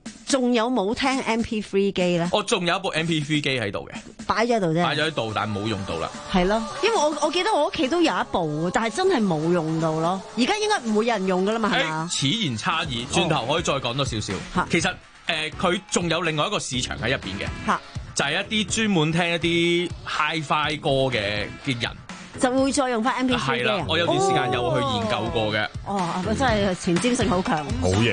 仲有冇聽 M P 三 機咧？ 我仲有一部 M P 三 機喺度嘅， 擺咗喺度啫。 擺咗喺度，但係冇用到啦。 係咯，因為我我記得我屋企都有一部，但係真係冇用到咯。而家應該唔會有人用噶啦嘛，係嘛？ 此言差異，轉頭可以再講多少少。 哦、 其實誒，佢、呃、仲有另外一個市場喺入邊嘅， 嚇就係一啲專門聽一啲 Hi-Fi 歌嘅嘅人。 就會再用翻 M P 三 機啊！ 係啦，我有段時間有去研究過嘅。 哦，佢真係前瞻性好強。 好嘢。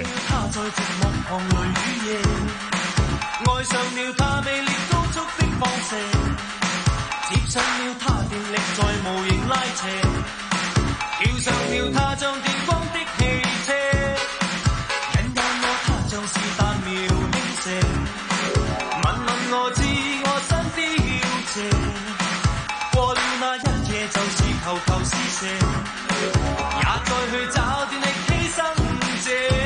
愛上了他魅力高速的放射，接上了他電力在無形拉扯，跳上了他像電光的汽車，引誘我他像是彈苗輕射，問問我知我身標謝，過了那一夜就是頭頭是射，也再去找電力犧牲者。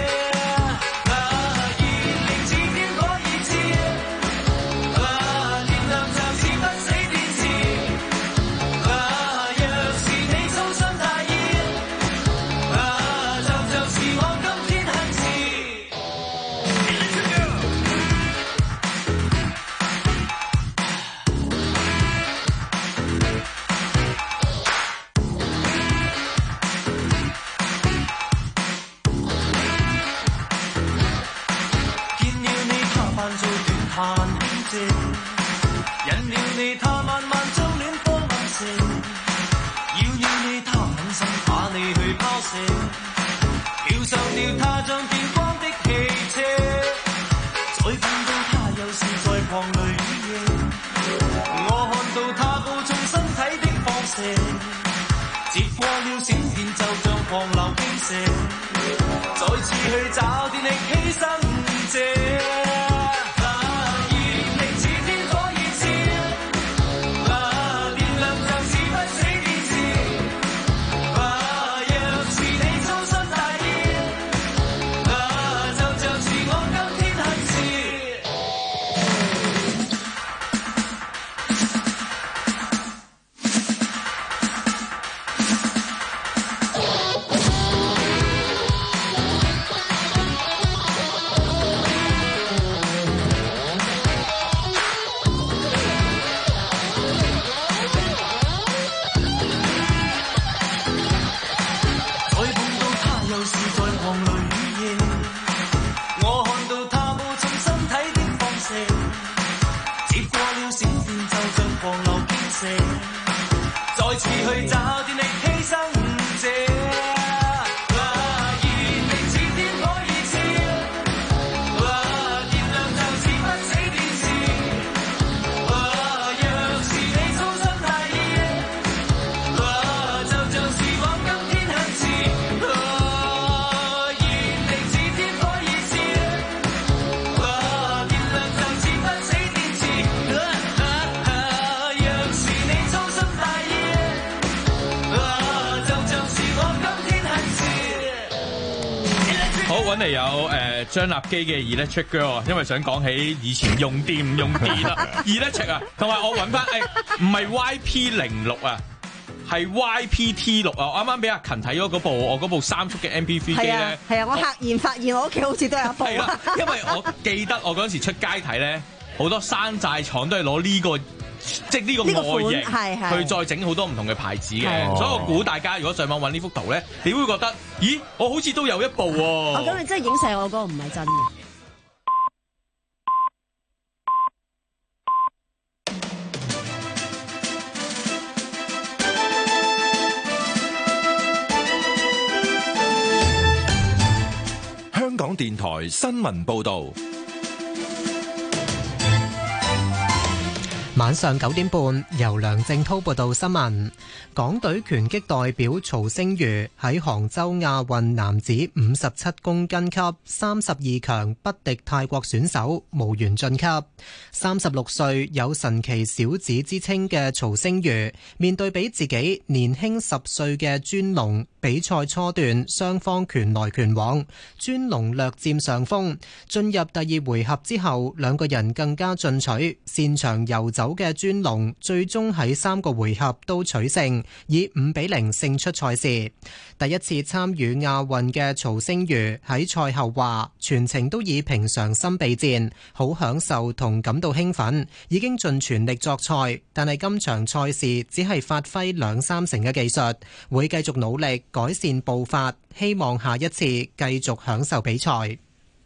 引了你，他慢慢將戀火吻射，要要你，他狠心把你去拋射，跳上了他像電光的汽車，再見到他又是在狂雷雨夜，我看到他暴縱身體的放射，接過了閃電就像狂流傾瀉，再次去找電力犧牲者。再次去找電力犧牲者，燃力似天火熱熾，電量就似不死電池，若是你操心大意，就像是我今天很遲，燃力似天火熱熾，電量就似不死電池，若是你操心大意。好，揾嚟有誒張立基嘅 Electric Girl， 因為想講起以前用電唔用電啦，Electric 啊，同埋我揾翻誒唔係 Y P 零六啊，係 Y P T 六啊，我啱啱俾阿勤睇咗嗰部我嗰部三速嘅 M P 三 機咧， 係啊，我赫然發現我屋企好似都有一部啊， 因為我記得我嗰陣時出街睇咧，好多山寨廠都係攞呢個。即係呢個外形去再整好多唔同嘅牌子嘅，所以我估大家如果上網揾呢幅圖咧，你會覺得，咦，我好似都有一部喎。 哦，咁你真係影射我嗰個唔係真嘅。 香港電台新聞報導。 晚上九點半，由梁正滔報道新聞。港隊拳擊代表曹星如喺杭州亞運男子五十七公斤級三十二強不敵泰國選手，無緣晉級。三十六歲有神奇小子之稱嘅曹星如，面對比自己年輕十歲嘅尊龍，比賽初段雙方拳來拳往，尊龍略佔上風。進入第二回合之後，兩個人更加進取，擅長游走嘅尊龍最終喺三個回合都取勝，以五比零勝出賽事。第一次參與亞運嘅曹星如喺賽後話，全程都以平常心備戰，好享受同感到興奮，已經盡全力作賽，但係今場賽事只係發揮兩三成嘅技術，會繼續努力改善步伐，希望下一次繼續享受比賽。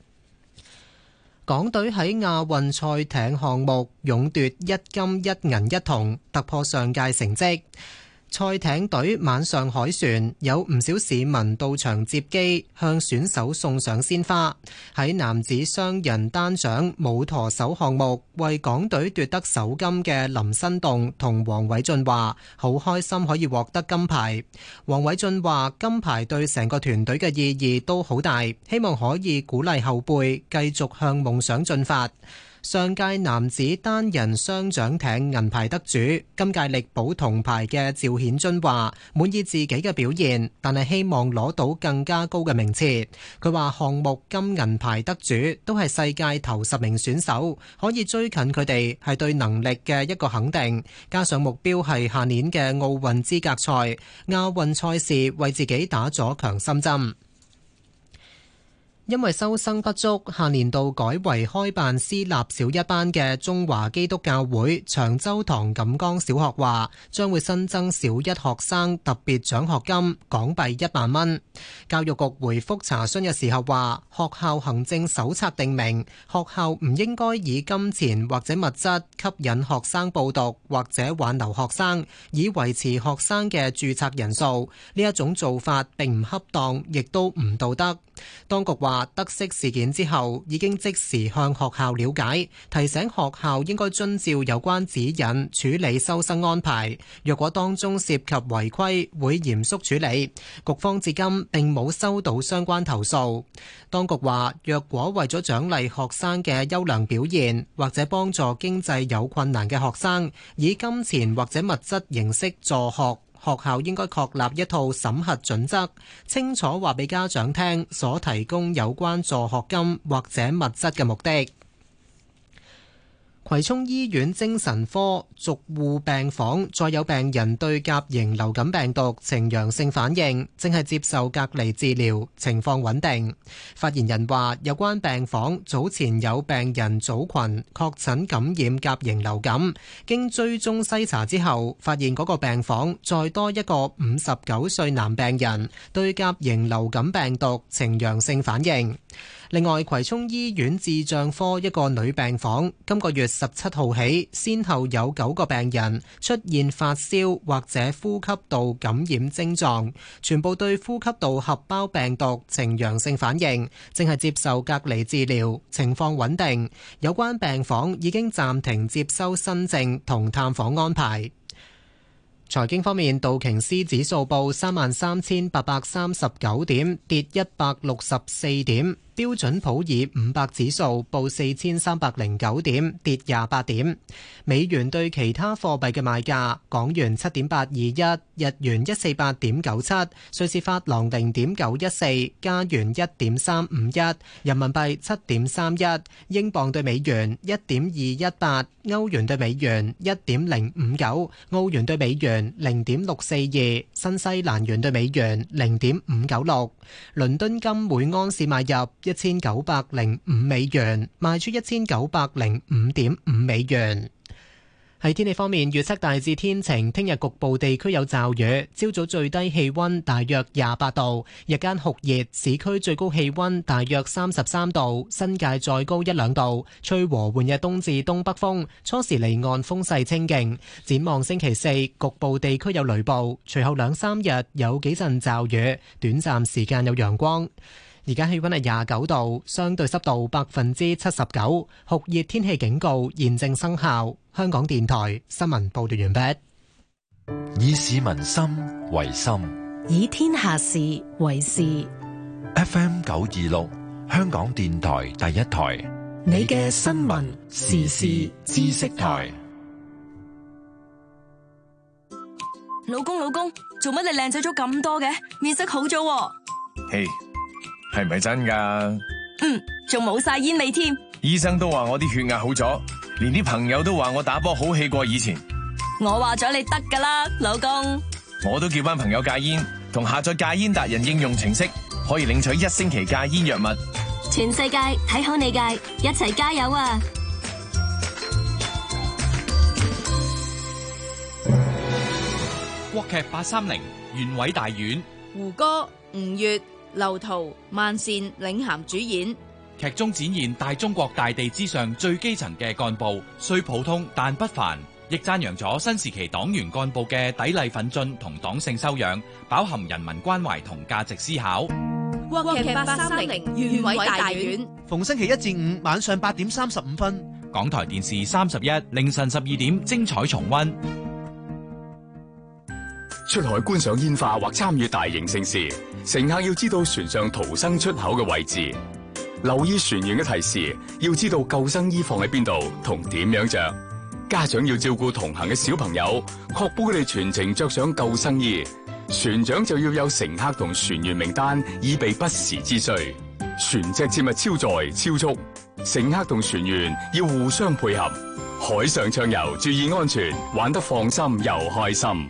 港隊喺亞運賽艇項目勇奪一金一銀一銅，突破上屆成績。賽艇隊晚上凱旋，有唔少市民到場接機，向選手送上鮮花。喺男子雙人單槳無舵手項目，為港隊奪得首金嘅林新棟同黃偉俊話：好開心可以獲得金牌。黃偉俊話：金牌對成個團隊嘅意義都好大，希望可以鼓勵後輩繼續向夢想進發。上屆男子單人雙槳艇銀牌得主，今屆力保銅牌嘅趙顯津話滿意自己嘅表現，但係希望攞到更加高嘅名次。佢話項目金銀牌得主都係世界頭十名選手，可以追近佢哋係對能力嘅一個肯定，加上目標係下年嘅奧運資格賽，亞運賽事為自己打咗強心針。因為收生不足，下年度改為開辦私立小一班嘅中華基督教會長洲堂錦江小學話，將會新增小一學生特別獎學金港幣一萬蚊。教育局回覆查詢嘅時候話，學校行政手冊定明，學校唔應該以金錢或者物質吸引學生報讀或者挽留學生，以維持學生嘅註冊人數。呢一種做法並唔恰當，亦都唔道德。當局話，得悉事件之後，已經即時向學校了解，提醒學校應該遵照有關指引處理收生安排。若果當中涉及違規，會嚴肅處理。局方至今並冇收到相關投訴。當局話，若果為咗獎勵學生嘅優良表現，或者幫助經濟有困難嘅學生，以金錢或者物質形式助學，學校應該確立一套審核準則，清楚話俾家長聽所提供有關助學金或者物質嘅目的。葵涌醫院精神科逐戶病房再有病人對甲型流感病毒呈陽性反應，正係接受隔離治療，情況穩定。發言人話，有關病房早前有病人組群確診感染甲型流感，經追蹤篩查之後，發現嗰個病房再多一個五十九歲男病人對甲型流感病毒呈陽性反應。另外，葵涌醫院智障科一個女病房今個月十七號起，先後有九個病人出現發燒或者呼吸道感染症狀，全部對呼吸道合胞病毒呈陽性反應，正係接受隔離治療，情況穩定。有關病房已經暫停接收新症同探訪安排。財經方面，道瓊斯指數報三萬三千八百三十九點，跌一百六十四點。標準普爾五百指數報四千三百零九點，跌廿八點。美元對其他貨幣嘅賣價：港元七點八二一，日元一四八點九七，瑞士法郎零點九一四，加元一點三五一，人民幣七點三一，英鎊對美元一點二一八，歐元對美元一點零五九，澳元對美元零點六四二，新西蘭元對美元零點五九六。倫敦金每安士買入一千九百零五美元，賣出一千九百零五點五美元。喺天氣方面，預測大致天晴，聽日局部地區有驟雨，朝早最低氣溫大約廿八度，日間酷熱，市區最高氣溫大約三十三度，新界再高一兩度，吹和緩嘅東至東北風，初時離岸風勢清勁。展望星期四，局部地區有雷暴，隨後兩三日有幾陣驟雨，短暫時間有陽光。而家氣溫係廿九度，相對濕度百分之七十九，酷熱天氣警告現正生效。香港電台新聞報道完畢。 以市民心為心， 以天下事為事。 F M 九二六，香港電台第一台， 你嘅新聞時事知識台。 老公，老公，做乜你靚仔咗咁多嘅？面色好咗喎。 嘿，係咪真噶？ 嗯，仲冇晒煙味添。 醫生都話我啲血壓好咗， 連啲朋友都話我打波好氣過以前。 我話咗你得㗎啦，老公。 我都叫班朋友戒煙，同下載戒煙達人應用程式，可以領取一星期戒煙藥物。 全世界睇好你戒，一齊加油啊！ 國劇八三零，縣委大院， 胡歌、吳越、劉濤、萬茜領銜主演。 劇中展現大中國大地之上最基層嘅幹部，雖普通但不凡。亦讚揚咗新時期黨員幹部嘅砥礪奮進同黨性修養，飽含人民關懷同價值思考。 國劇八三零，縣委大院， 逢星期一至五晚上八點三十五分， 港台電視三十一，凌晨十二點精彩重溫。 出海觀賞煙花或參與大型盛事，乘客要知道船上逃生出口嘅位置，留意船員嘅提示，要知道救生衣放喺邊度同點樣着。家長要照顧同行嘅小朋友，確保佢哋全程着上救生衣。船長就要有乘客同船員名單，以備不時之需。船隻切勿超載超速，乘客同船員要互相配合。海上暢遊，注意安全，玩得放心又開心。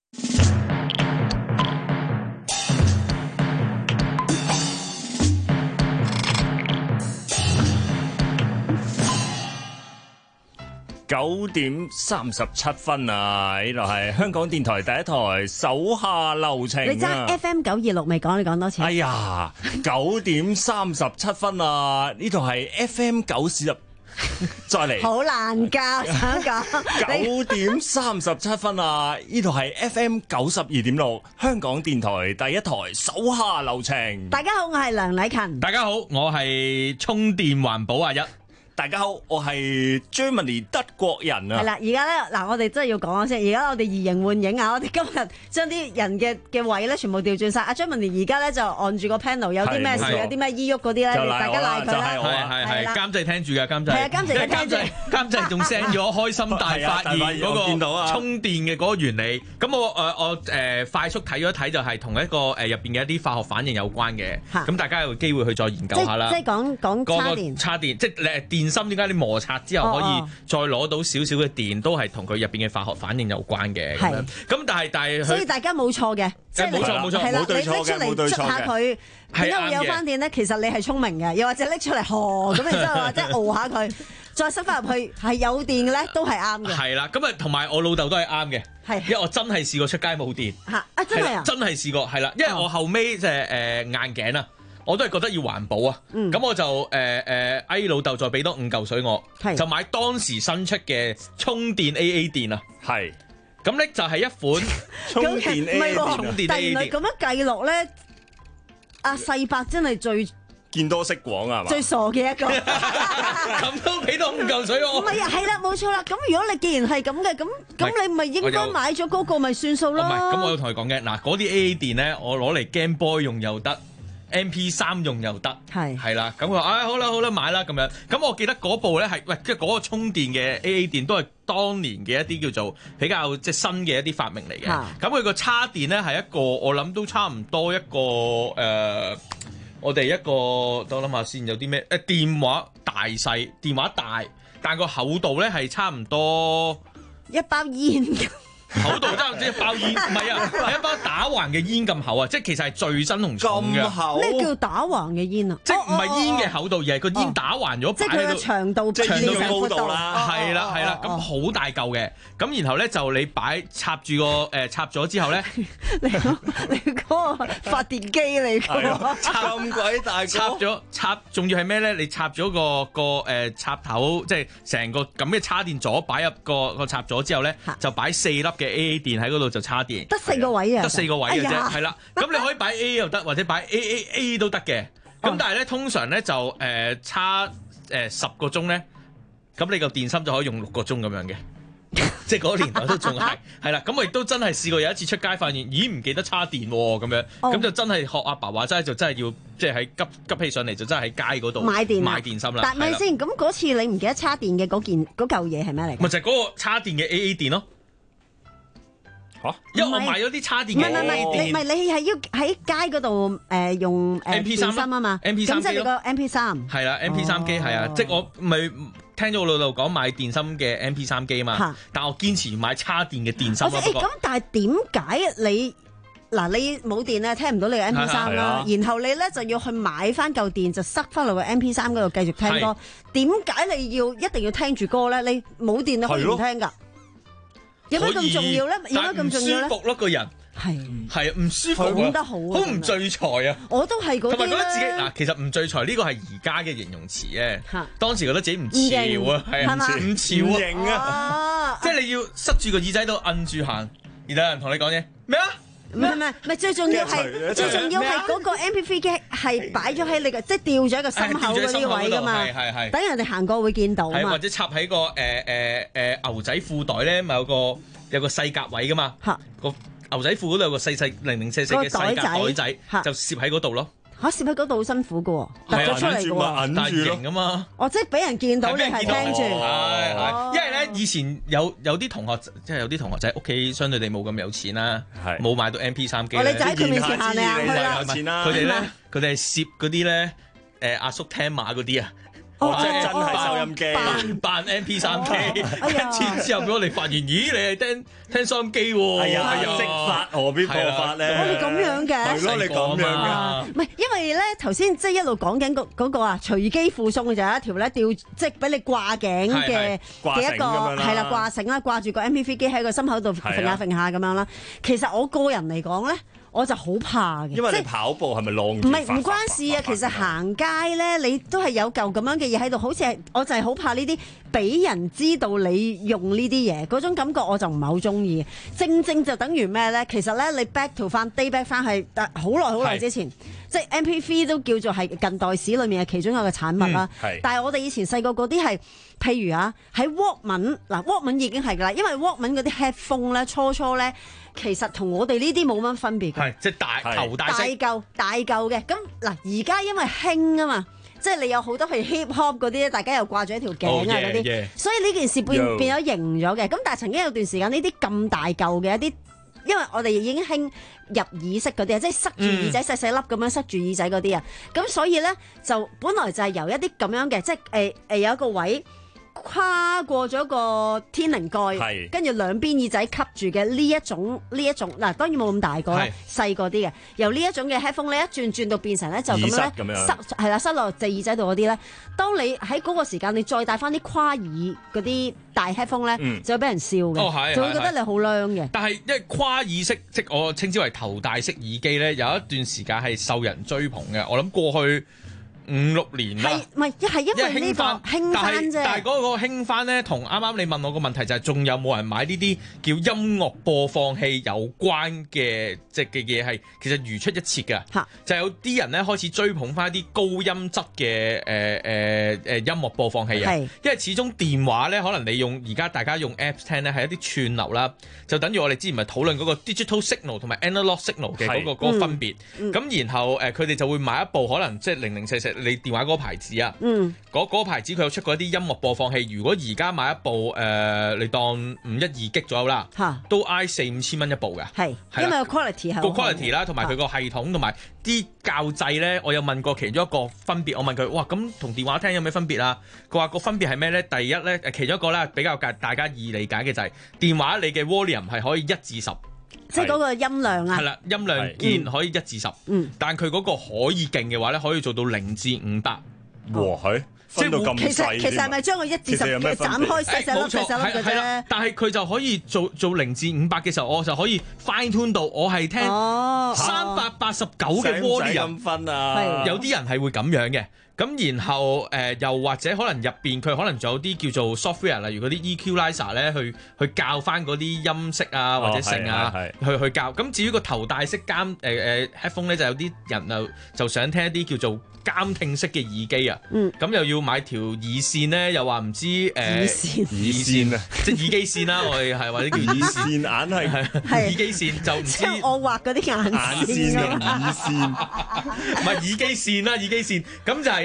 九點三十七分啊！呢度係香港電台第一台手下留情啊！ 你爭 F M 九二六未講？你講多次。 哎呀，九點三十七分啊！呢度係 F M 九十，再嚟。 好難教，想講。 九點三十七分啊！呢度係 F M 九十二點六，香港電台第一台手下留情。 大家好，我係梁禮勤。 大家好，我係充電環保阿一。 大家好，我係 Germany 德國人啊！ 係啦，而家咧嗱，我哋真係要講下先。而家我哋移形換影啊！我哋今日將啲人嘅嘅位咧，全部調轉晒。阿 Germany 而家咧就按住個 panel，有啲咩事，有啲咩依喐嗰啲咧，大家賴佢啦。 係係係監製聽住嘅監製。 係啊，監製聽住。 監製仲 send 咗開心大發現嗰個充電嘅嗰個原理。咁我誒我誒快速睇咗睇，就係同一個誒入邊嘅一啲化學反應有關嘅。咁大家有機會去再研究下啦。 即係講講插電。 插電即係誒電芯點解你摩擦之後可以再攞到少少嘅電，都係同佢入邊嘅化學反應有關嘅。咁樣咁但係但係， 所以大家冇錯嘅，即係冇錯冇錯， 係啦，你拎出嚟捽下佢，點解會有翻電咧？其實你係聰明嘅，又或者拎出嚟呵咁，然之後或者熬下佢，再塞翻入去係有電嘅咧，都係啱嘅。 係啦，咁啊同埋我老豆都係啱嘅，係因為我真係試過出街冇電嚇啊！真係啊， 真係試過係啦，因為我後尾即係誒硬頸啊。我都係覺得要環保啊，咁、嗯、我就誒誒，哎、呃、老豆再俾多五嚿水我，就買當時新出嘅充電 A A 電啊，係，咁咧就係一款充電 A A 電，充電 A A 電。 但原來咁樣計落咧，阿細伯真係最見多識廣啊嘛， 最傻嘅一個， 咁都俾多五嚿水我。 唔係啊，係啦，冇錯啦。咁如果你既然係咁嘅，咁咁你咪應該買咗嗰個咪算數咯。 唔係，咁我要同佢講嘅，嗱嗰啲 A A 電咧，我攞嚟 Game Boy 用又得。M P 三 用又得，係係啦，咁佢話唉好啦好啦買啦咁樣，咁我記得嗰部咧係喂即係嗰個充電嘅 A A 電都係當年嘅一啲叫做比較即係新嘅一啲發明嚟嘅，咁佢個叉電咧係一個我諗都差唔多一個誒、呃，我哋一個等我諗下先有啲咩誒電話大細電話大，但個厚度咧係差唔多一包煙。 厚度差唔多一包煙，唔係啊，係一包打橫嘅煙咁厚啊！即係其實係最真同重嘅。 咩叫打橫嘅煙啊？ 即係唔係煙嘅厚度，而係個煙打橫咗， 即係佢嘅長度、 長度嘅高度啦。 係啦係啦，咁好大嚿嘅。咁然後咧就你擺插住個誒插咗之後咧， 你你嗰個發電機嚟㗎， 插咁鬼大， 插咗插，仲要係咩咧？你插咗個個誒插頭，即係成個咁嘅叉電座擺入個個插咗之後咧，就擺四粒嘅 A A 電喺嗰度就叉電， 得四個位啊， 得四個位嘅啫，係啦。咁你可以擺 A 又得，或者擺 A A A 都得嘅。咁但係咧，通常咧就誒叉誒十個鐘咧，咁你個電芯就可以用六個鐘咁樣嘅。即係嗰年代都仲係係啦。咁我亦都真係試過有一次出街發現，咦唔記得叉電喎咁樣，咁就真係學阿爸話齋，就真係要即係喺急急起上嚟，就真係喺街嗰度買電買電芯啦。 但係咪先？咁嗰次你唔記得叉電嘅嗰件嗰嚿嘢係咩嚟？ 咪就係嗰個叉電嘅 A A 電咯。嚇！因為我買咗啲叉電嘅 A A 電， 唔係你係要喺街嗰度誒用誒 M P 三電芯啊嘛， M P 三咁即係你個 M P 三係啦 M P 三機係啊，即係我咪聽咗我老豆講買電芯嘅 M P 三 機嘛，但我堅持買叉電嘅電芯啊。 咁、欸、但係點解你嗱你冇電咧聽唔到你嘅 M P 三 啦，然後你咧就要去買翻嚿電就塞翻落個 M P 三 嗰度繼續聽歌？點解你要一定要聽住歌咧？你冇電你可以唔聽㗎？有咩咁重要咧？有咩咁重要咧？ 舒服咯，個人係係唔舒服， 講得好， 好唔聚財啊！ 我都係嗰啲咧。同埋覺得自己嗱，其實唔聚財呢個係而家嘅形容詞嘅。當時覺得自己唔潮啊，係唔潮型啊，即係你要塞住個耳仔度摁住行，而有人同你講嘢咩啊？ 唔係唔係唔係，最重要係最重要係嗰個 M P 三 機係擺咗喺你嘅，即係吊咗喺個心口嗰啲位㗎嘛。係係等人哋行過會見到嘛。 或者插喺個誒誒誒牛仔褲袋咧，咪有個有個細格位㗎嘛。嚇個牛仔褲嗰度有個細細零零四四嘅細格袋仔，就攝喺嗰度咯。 嚇攝喺嗰度好辛苦㗎喎，突咗出嚟㗎喎， 但係型啊嘛。 哦，即係俾人見到你係聽住。 係係，因為咧以前有有啲同學，即係有啲同學仔屋企相對地冇咁有錢啦，冇買到 M P 三 機。 我哋就喺佢面前行嚟行去啦。 佢哋咧，佢哋係攝嗰啲咧，誒阿叔聽馬嗰啲啊。 哦，即係真係收音機， 扮扮 M P 三 機，跟住之後俾我哋發現，咦，你係聽聽收音機喎？ 係啊，識法何必過法咧？ 我哋咁樣嘅， 係咯，你咁樣嘅， 唔係因為咧頭先即係一路講緊嗰嗰個啊隨機附送嘅就有一條咧吊，即係俾你掛頸嘅嘅一個係啦掛繩啦，掛住個 M P 三 機喺個心口度揈下揈下咁樣啦。其實我個人嚟講咧，我就好怕嘅， 因為你跑步係咪浪？唔係唔關事啊，其實行街咧，你都係有嚿咁樣嘅嘢喺度，好似係我就係好怕呢啲俾人知道你用呢啲嘢嗰種感覺，我就唔係好中意。正正就等於咩咧？其實咧，你 back to 翻 day back 翻係好耐好耐之前，即係 M P 三 都叫做係近代史裏面嘅其中一個產物啦。嗯、但係我哋以前細個嗰啲係，譬如啊喺 Walkman 嗱 Walkman 已經係㗎啦，因為 Walkman 嗰啲 headphone 咧初初咧。其實同我哋呢啲冇乜分別嘅， 係即係大頭大大嚿大嚿嘅。咁嗱，而家因為興啊嘛，即係你有好多譬如 hip hop 嗰啲咧，大家又掛住一條頸啊嗰啲， oh, yeah, yeah. 所以呢件事變 Yo. 變咗型咗嘅。咁但係曾經有段時間呢啲咁大嚿嘅一啲，因為我哋已經興入耳式嗰啲啊，即係塞住耳仔細細粒咁樣塞住耳仔嗰啲啊，咁、嗯、所以咧就本來就係由一啲咁樣嘅，即係誒誒有一個位。跨過咗個天靈蓋，跟住兩邊耳仔吸住嘅呢一種呢一種嗱，當然冇咁大個啦，細個啲嘅。由呢一種嘅 headphone 咧，一轉轉到變成咧就咁樣咧塞係啦，塞落隻耳仔度嗰啲咧。當你喺嗰個時間，你再戴翻啲跨耳嗰啲大 headphone 咧，嗯、就會俾人笑嘅，哦、就會覺得你好靚嘅。 但係因為跨耳式，即我稱之為頭戴式耳機咧，有一段時間係受人追捧嘅。我諗過去五六年啦， 係唔係？係因為呢個興翻啫。 但係嗰個興翻咧，同啱啱你問我個問題就係，仲有冇人買呢啲叫音樂播放器有關嘅即係嘅嘢？係其實如出一轍㗎。嚇，就有啲人咧開始追捧翻啲高音質嘅誒誒誒音樂播放器啊。係，因為始終電話咧，可能你用而家大家用 Apps 聽咧係一啲串流啦，就等於我哋之前咪討論嗰個 digital signal 同埋 analog signal 嘅嗰個嗰個分別。咁然後誒佢哋就會買一部可能即係零零四四。你電話嗰個牌子啊，嗯，嗰嗰個牌子佢有出過一啲音樂播放器。如果而家買一部誒、呃，你當五一二 G 左右啦，哈都挨四五千蚊一部嘅，係是，因為個 quality 係個 quality 啦，同埋佢個系統同埋啲校掣咧，我有問過其中一個分別，我問佢，哇，咁同電話聽有咩分別啊？佢話個分別係咩咧？第一咧，誒，其中一個咧比較大家易理解嘅就係、是、電話你嘅 volume 係可以一至十。 即係嗰個音量啊， 係啦，音量鍵可以一至十，嗯，但佢嗰個可以勁嘅話咧，可以做到零至五百。 哇，係分到咁細。 其實其實係咪將個一至十斬開細細粒細細粒嘅啫？ 但係佢就可以做做零至五百嘅時候，我就可以 fine tune 到我係聽三百八十九嘅 volume 分啊。 有啲人係會咁樣嘅。咁然後誒、呃、又或者可能入邊佢可能仲有啲叫做 software，例如嗰啲 equalizer 咧，去去校翻嗰啲音色啊或者成啊，哦、去去校。咁至於個頭戴式監誒誒 headphone 咧，就有啲人就就想聽一啲叫做監聽式嘅耳機啊。嗯。咁又要買條耳線咧，又話唔知誒、呃、 耳線耳線啊，即係耳機線啦，我哋係或者叫耳線眼係係耳機線就唔知。 我畫嗰啲眼線眼線啊，耳線唔係耳機線啦，耳機線咁就係。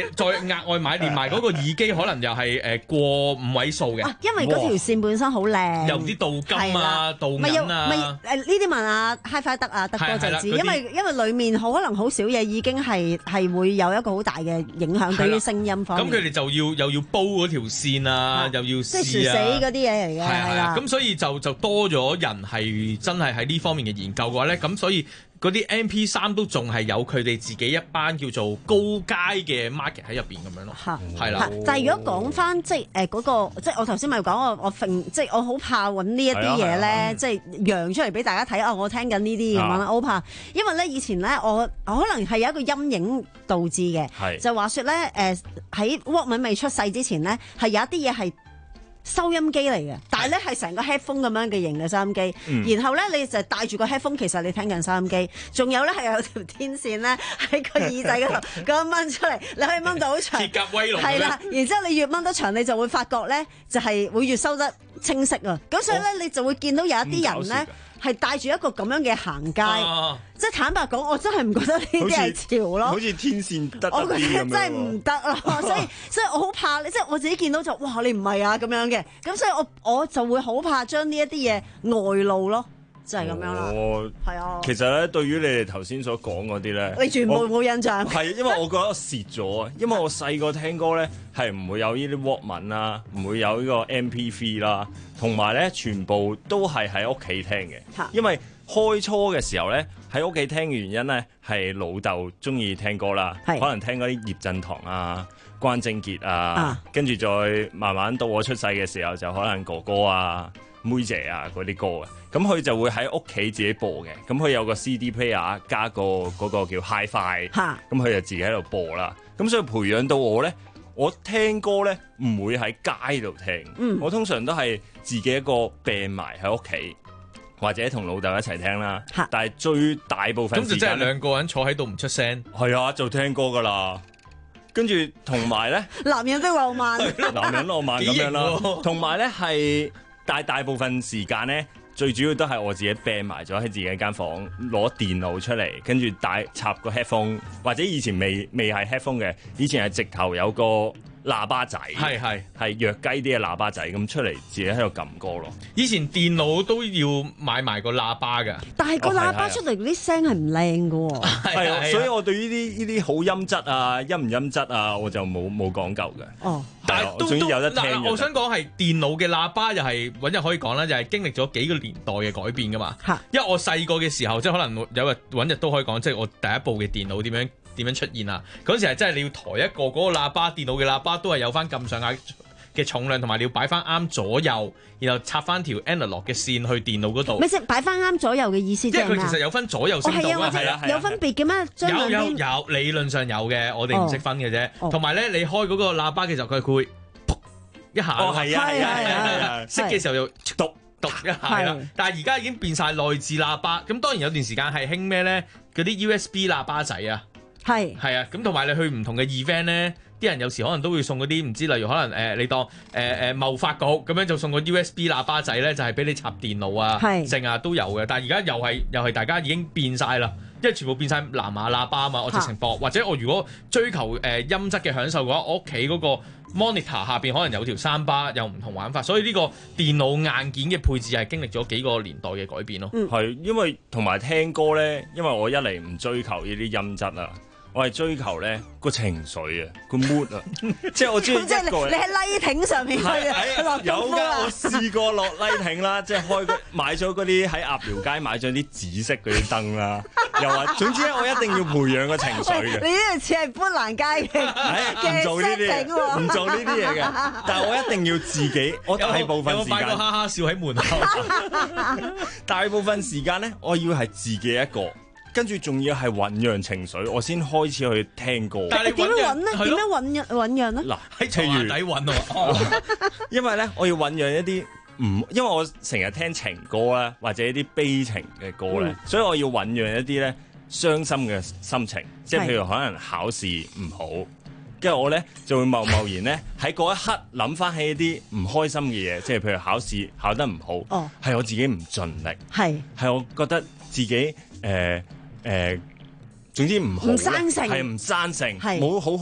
係再額外買連埋嗰個耳機，可能又係誒過五位數嘅。 因為嗰條線本身好靚， 有啲鍍金啊、鍍銀啊。 咪誒呢啲問阿 HiFi 德啊，德哥就知，因為因為裡面可能好少嘢已經係係會有一個好大嘅影響對於聲音方面。咁佢哋就要又要煲嗰條線啊，又要試啊， 即係樹死嗰啲嘢嚟嘅，係啦。 咁所以就就多咗人係真係喺呢方面嘅研究嘅話咧，咁所以嗰啲 M P 三都仲係有佢哋自己一班叫做高階嘅 market 喺入邊咁樣咯，係啦。 但係如果講翻即係誒嗰個，即係我頭先咪講我我即係我好怕揾呢一啲嘢咧，即係揚出嚟俾大家睇啊！我聽緊呢啲咁樣啦，我好怕，因為咧以前咧我可能係有一個陰影導致嘅，就話説咧誒喺 Walkman 未出世之前咧係有一啲嘢係收音機嚟嘅，但係咧係成個 headphone 咁樣嘅型嘅收音機，嗯、然後咧你就戴住個 headphone， 其實你聽緊收音機，仲有咧係有條天線咧喺個耳仔嗰度咁樣掹出嚟，你可以掹到好長， 鐵甲威龍係啦，然之後你越掹得長，你就會發覺咧就係會越收得清晰啊，咁所以咧、哦、你就會見到有一啲人咧。係帶住一個咁樣嘅行街，啊、即係坦白講，我真係唔覺得呢啲係潮咯。 好似天線得得我覺得真係唔得咯，所以所以我好怕，即係我自己見到就哇，你唔係啊咁樣嘅，咁所以我我就會好怕將呢一啲嘢外露咯。就係咁樣啦，係啊。 其實咧，對於你哋頭先所講嗰啲咧， 你全部冇印象。 係因為我覺得蝕咗啊，因為我細個聽歌咧係唔會有呢啲 Walkman 啦，唔會有呢個 M P 三 啦，同埋咧全部都係喺屋企聽嘅。因為開初嘅時候咧喺屋企聽嘅原因咧係老豆中意聽歌啦，可能聽嗰啲葉振棠啊、關正傑啊，跟住、啊、再慢慢到我出世嘅時候就可能哥哥啊、妹姐啊嗰啲歌嘅。咁佢就會喺屋企自己播嘅，咁佢有個 C D player 加個嗰個叫 HiFi，咁佢就自己喺度播啦。咁所以培養到我咧，我聽歌咧唔會喺街度聽，嗯、我通常都係自己一個病埋喺屋企，或者同老豆一齊聽啦。但係最大部分時間咁就真係兩個人坐喺度唔出聲。 係啊，就聽歌噶啦。跟住同埋咧， 男人的浪漫， 男人浪漫咁樣啦。同埋咧係大大部分時間咧。最主要都係我自己病埋咗喺自己間房，攞電腦出嚟，跟住帶插個 headphone， 或者以前未未係 headphone 嘅，以前係直頭有個喇叭仔，係係係弱雞啲嘅喇叭仔咁出嚟，自己喺度撳歌咯。 以前電腦都要買埋個喇叭㗎， 但係個喇叭出嚟嗰啲聲係唔靚㗎喎。 係啊，所以我對呢啲呢啲好音質啊、音唔音質啊，我就冇冇講究嘅。 哦。 但係都都嗱，我想講係電腦嘅喇叭又係揾日可以講啦，就係經歷咗幾個年代嘅改變噶嘛。因為我細個嘅時候，即係可能有日揾日都可以講，即係我第一部嘅電腦點樣點樣出現啊。嗰陣時係真係你要抬一個嗰個喇叭，電腦嘅喇叭都係有翻咁上下嘅重量，同埋你要擺翻啱左右，然後插翻條 analog 嘅線去電腦嗰度。 咪即係擺翻啱左右嘅意思即係咩啊？ 因為佢其實有分左右聲道啊，係啊， 有分別嘅咩？ 有有有，理論上有嘅，我哋唔識分嘅啫。同埋咧，你開嗰個喇叭嘅時候，佢會噗一下。 哦，係啊，係啊，係啊， 熄嘅時候又篤篤一下啦。但係而家已經變晒內置喇叭。咁當然有段時間係興咩咧？嗰啲 U S B 喇叭仔啊，係係啊。咁同埋你去唔同嘅 event 咧。啲人有時可能都會送嗰啲唔知，例如可能誒、呃、你當誒誒、呃、貿發局咁樣就送個 U S B 喇叭仔咧，就係、是、俾你插電腦啊，剩啊都有嘅。但係而家又係又係大家已經變晒啦，因為全部變晒藍牙喇叭啊嘛，我直情播。或者我如果追求誒、呃、音質嘅享受嘅話，我屋企嗰個 monitor 下邊可能有條三巴，有唔同玩法。所以呢個電腦硬件嘅配置係經歷咗幾個年代嘅改變咯。 係、嗯、因為同埋聽歌咧，因為我一嚟唔追求呢啲音質啊。我係追求咧個情緒啊，個 mood 啊，即係我中意一個。即係你喺拉艇上面去落有㗎，我試過落拉艇啦，即係開個買咗嗰啲喺鴨寮街買咗啲紫色嗰啲燈啦，又話總之咧我一定要培養個情緒嘅。 你呢度似係砵蘭街嘅， 唔做呢啲嘢，唔做呢啲嘢嘅。但係我一定要自己，我大部分時間。 有個哈哈笑喺門口。 大部分時間咧，我要係自己一個。跟住仲要係醖釀情緒，我先開始去聽歌。 但係你點樣醖咧？點樣醖釀醖釀咧？ 嗱， 喺床底醖喎。 因為咧，我要醖釀一啲唔，因為我成日聽情歌啦，或者一啲悲情嘅歌咧，嗯、所以我要醖釀一啲咧傷心嘅心情，即係譬如可能考試唔好，跟住我咧就會貿貿然咧喺嗰一刻諗翻起一啲唔開心嘅嘢，即係譬如考試考得唔好，係、哦、我自己唔盡力，係係我覺得自己誒。呃誒、呃，總之唔好咧，係唔生性，冇好好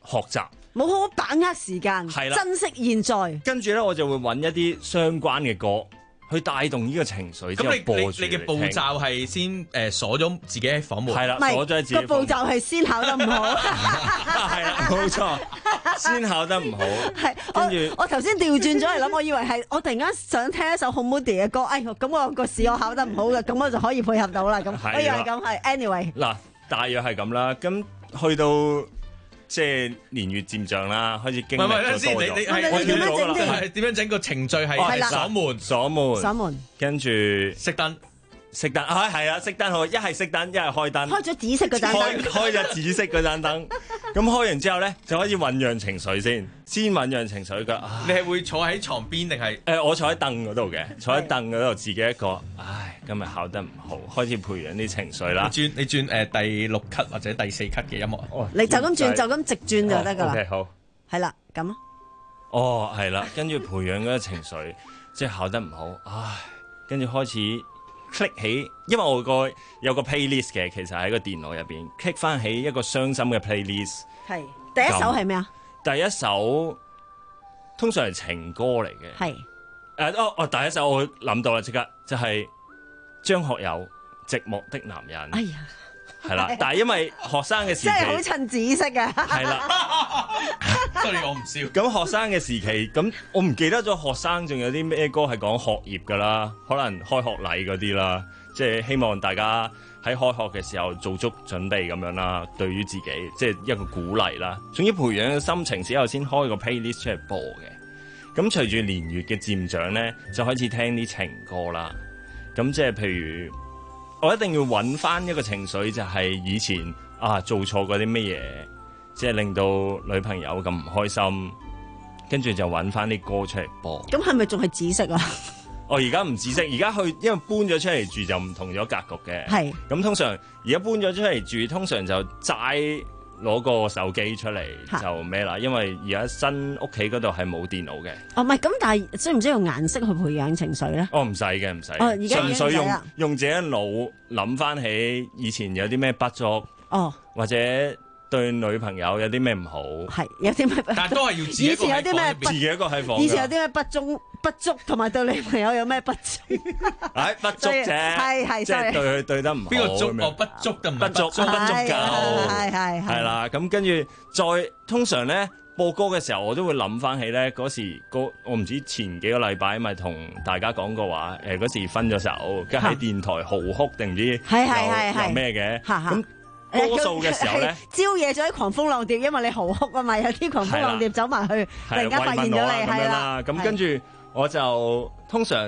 學習， 冇好好把握時間，珍惜現在。 跟住咧，我就會揾一啲相關嘅歌。去帶動呢個情緒， 咁你播你你嘅步驟係先誒鎖咗自己喺房門， 係啦，鎖咗喺自己。 個步驟係先考得唔好， 係啦，冇錯，先考得唔好。 係，跟住我頭先調轉咗嚟諗，我以為係我突然間想聽一首好 moody 嘅歌，哎，咁我個試我考得唔好嘅，咁我就可以配合到啦。咁我以為咁係 anyway。 嗱，大約係咁啦，咁去到。即係年月漸長啦，開始經歷咗多咗。 先，你你係點樣整啲？ 係點樣整個程序係鎖門、 鎖門、 鎖門， 跟住熄燈、 熄燈。啊，係啊，熄燈好，一係熄燈，一係開燈。 開咗紫色嗰盞燈。 開咗紫色嗰盞燈。咁開完之後咧，就開始醖釀情緒先，先醖釀情緒㗎。 你係會坐喺床邊定係？ 誒，我坐喺凳嗰度嘅，坐喺凳嗰度自己一個。唉，今日考得唔好，開始培養啲情緒啦。 你轉你轉誒第六級或者第四級嘅音樂。 哦， 你就咁轉，就咁直轉就得㗎啦。 OK，好。 係啦，咁啊。 哦，係啦，跟住培養嗰個情緒，即係考得唔好，唉，跟住開始 click 起，因為我個有個 playlist 嘅，其實喺個電腦入邊 click 翻起一個傷心嘅 playlist。 係第一首係咩啊？ 第一首通常係情歌嚟嘅。 係誒，哦哦，第一首我諗到啦，即刻就係張學友《寂寞的男人》。 哎呀！ 係啦，但係因為學生嘅時期， 真係好襯紫色啊！ 係啦， 所以我唔笑。 咁學生嘅時期，咁我唔記得咗學生仲有啲咩歌係講學業㗎啦，可能開學禮嗰啲啦，即係希望大家喺開學嘅時候做足準備咁樣啦，對於自己即係一個鼓勵啦。總之培養心情之後，先開個 playlist 出嚟播嘅。咁隨住年月嘅漸長咧，就開始聽啲情歌啦。咁即係譬如。我一定要揾翻一個情緒，就係以前啊做錯過啲乜嘢，即係令到女朋友咁唔開心，跟住就揾翻啲歌出嚟播。 咁係咪仲係紫色啊？ 我而家唔紫色，而家去因為搬咗出嚟住就唔同咗格局嘅。 係咁通常而家搬咗出嚟住，通常就齋攞個手機出嚟就咩啦，因為而家新屋企嗰度係冇電腦嘅。 哦，唔係咁，但係需唔需要用顏色去培養情緒咧？ 哦，唔使嘅，唔使。 哦，而家純粹用用自己腦諗翻起以前有啲咩不足。 哦， 或者對女朋友有啲咩唔好？ 係有啲咩？ 但係都係要自己一個喺房。 自己一個喺房。 以前有啲咩不足不足，同埋對女朋友有咩不足？ 唉，不足啫， 係係， 即係對佢對得唔好。 邊個足？我不足得唔不足，不足夠。 係係係啦，咁跟住再通常咧播歌嘅時候，我都會諗翻起咧嗰時歌，我唔知前幾個禮拜咪同大家講過話，誒嗰時分咗手，跟住喺電台嚎哭定唔知有有咩嘅咁。多數嘅時候咧， 招惹咗啲狂蜂浪蝶，因為你嚎哭啊嘛，有啲狂蜂浪蝶走埋去，突然間發現咗你，係啦。 咁跟住我就通常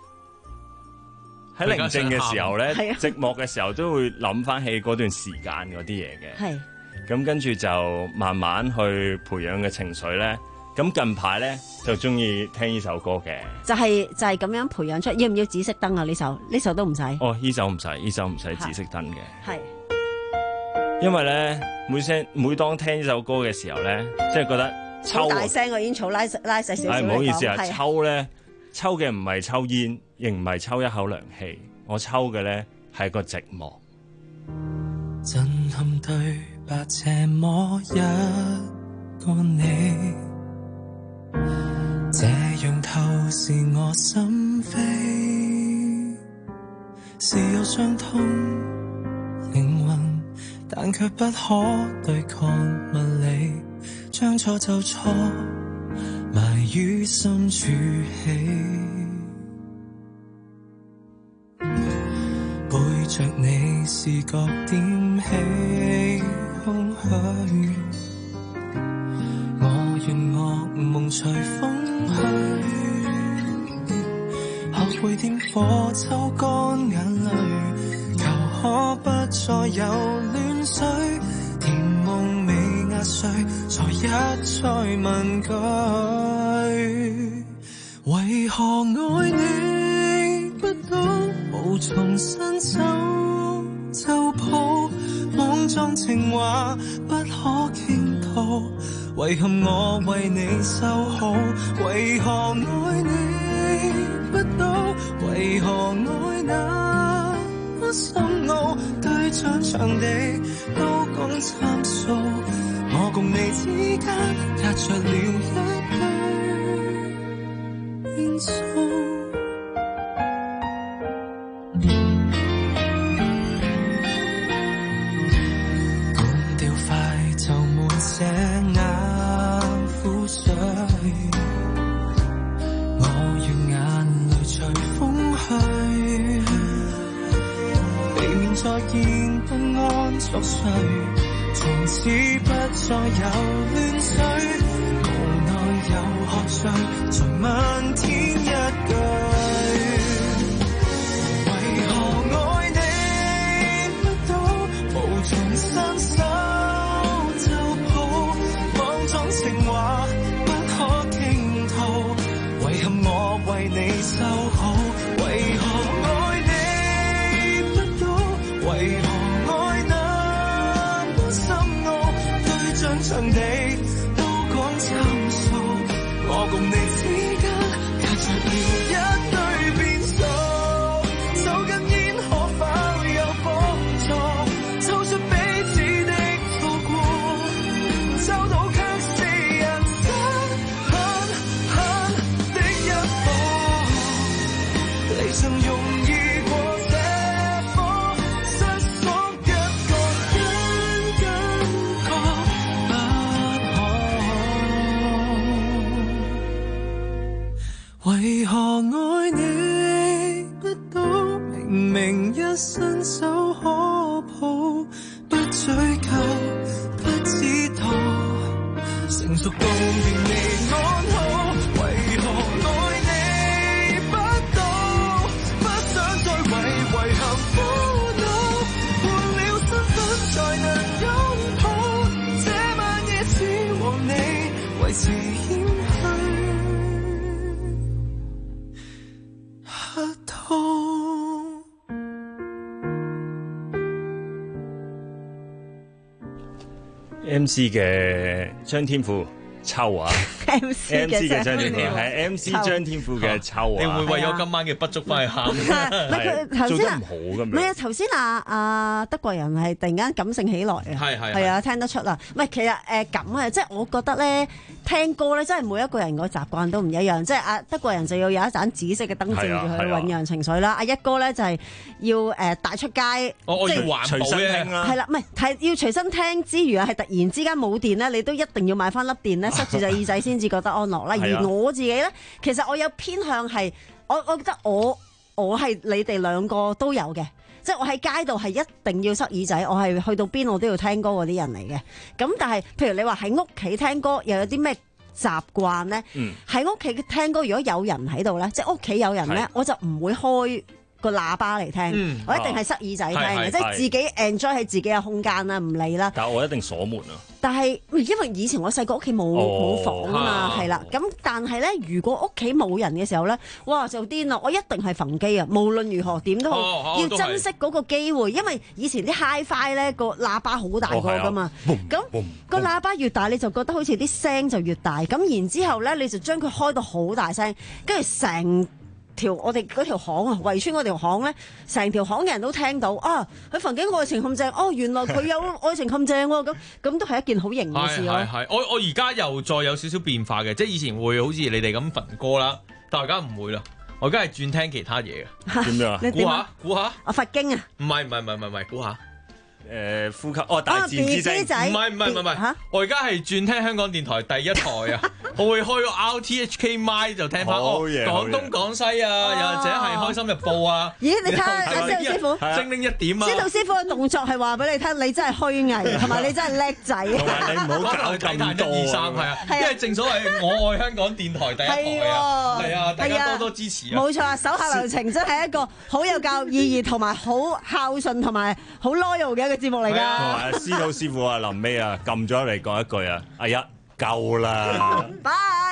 喺寧靜嘅時候咧，寂寞嘅時候都會諗翻起嗰段時間嗰啲嘢嘅。 係。 咁跟住就慢慢去培養嘅情緒咧。咁近排咧就中意聽呢首歌嘅。就係就係咁樣培養出，要唔要紫色燈啊？呢首呢首都唔使。 哦，呢首唔使，呢首唔使紫色燈嘅。 係。 因為咧，每聲每當聽呢首歌嘅時候咧，即係覺得抽。好大聲個煙草拉拉細少少。係，唔好意思啊，抽咧抽嘅唔係抽煙，亦唔係抽一口涼氣，我抽嘅咧係個寂寞。 震撼對白這麼一個你，這樣透視我心扉，是有傷痛靈魂。但卻不可對抗物理，將錯就錯，埋於深處起。背着你視覺點起空虛，我願惡夢隨風去，學會點火抽乾眼淚，求可不再有亂水，甜夢未壓碎，才一再問句，為何愛你不到，無從伸手就抱，莽撞情話不可傾吐，遺憾我為你修好，為何愛你不到，為何愛那深奧對象場地都講參數， 我共你之間隔着了一對變數。半掉快就滿瀉眼苦水，我願眼淚隨風去，避免再見不安作祟，從此不再有亂水，無奈又喝醉，再問天一句，為何愛你不到，無從伸手就抱，莽撞情話不可傾吐，遺憾我為你收好，為何愛你不到，為何場地都講參數，我共你之間隔着了一堆變數，抽根煙可否有幫助，抽出彼此的錯過，抽到卻是人生狠狠的一課，離場容易過這科，失所一個根根確。為何愛你不到，明明一伸手可抱，不追究，不知道，成熟到仍未安好。為何愛你不到，不想再為遺憾苦惱，換了身份才能擁抱，這晚夜只和你維持謙虛。 M C 嘅張天賦抽啊 M C 嘅張天賦係 M C 張天賦嘅抽啊！ 你會為咗今晚嘅不足翻去喊？ 佢頭先做得唔好咁樣。 唔係啊，頭先啊啊德國人係突然間感性起來啊！ 係係係啊，聽得出啦。唔係其實誒咁啊，即係我覺得咧，聽歌咧，真係每一個人個習慣都唔一樣。即係啊德國人就要有一盞紫色嘅燈照住佢醖釀情緒啦。阿一哥咧就係要誒帶出街， 我要環保嘅。 係啦，唔係係要隨身聽之餘啊，係突然之間冇電咧，你都一定要買翻粒電咧，塞住隻耳仔先至覺得安樂啦。而我自己咧，其實我有偏向係，我我覺得我我係你哋兩個都有嘅，即係我喺街度係一定要塞耳仔，我係去到邊我都要聽歌嗰啲人嚟嘅。咁但係，譬如你話喺屋企聽歌，又有啲咩習慣咧？喺屋企聽歌，如果有人喺度咧，即係屋企有人咧，我就唔會開個喇叭嚟聽，嗯、我一定係塞耳仔聽嘅，即係自己 enjoy 喺自己嘅空間啦，唔理啦。 但係我一定鎖門啊！ 但係因為以前我細個屋企冇冇房啊嘛，係啦。咁但係咧，如果屋企冇人嘅時候咧，哇就癲啦！我一定係焚機啊，無論如何點都好，哦、要珍惜嗰個機會，因為以前啲 hi-fi 咧個喇叭好大個噶嘛，咁、哦、個喇叭越大你就覺得好似啲聲就越大，咁然之後咧你就將佢開到好大聲，跟住成條我哋嗰條巷啊，圍村嗰條巷咧，成條巷嘅人都聽到啊！佢焚緊愛情陷阱，哦，原來佢有愛情陷阱喎，咁咁都係一件好型嘅事咯。 係係，我我而家又再有少少變化嘅，即係以前會好似你哋咁焚歌啦，但係而家唔會啦，我而家係轉聽其他嘢嘅。 點樣啊？ 估下估下， 啊佛經啊？ 唔係唔係唔係唔係，估下。 誒呼吸哦，大自然之聲， 唔係唔係唔係，我而家係轉聽香港電台第一台啊！我會開個 R T H K My 就聽翻哦，廣東廣西啊，又或者係開心日報啊。 咦？你睇下阿司徒師傅， 精靈一點啊！ 司徒師傅嘅動作係話俾你聽，你真係虛偽，同埋你真係叻仔。 同埋你唔好搞咁多。 一二三係啊，因為正所謂我愛香港電台第一台啊，係啊，大家多多支持啊！ 冇錯啊，手下留情真係一個好有教育意義同埋好孝順同埋好 loyal 嘅一個節目嚟㗎。 司徒師傅啊，臨尾啊，撳咗嚟講一句啊，阿一夠啦， 拜。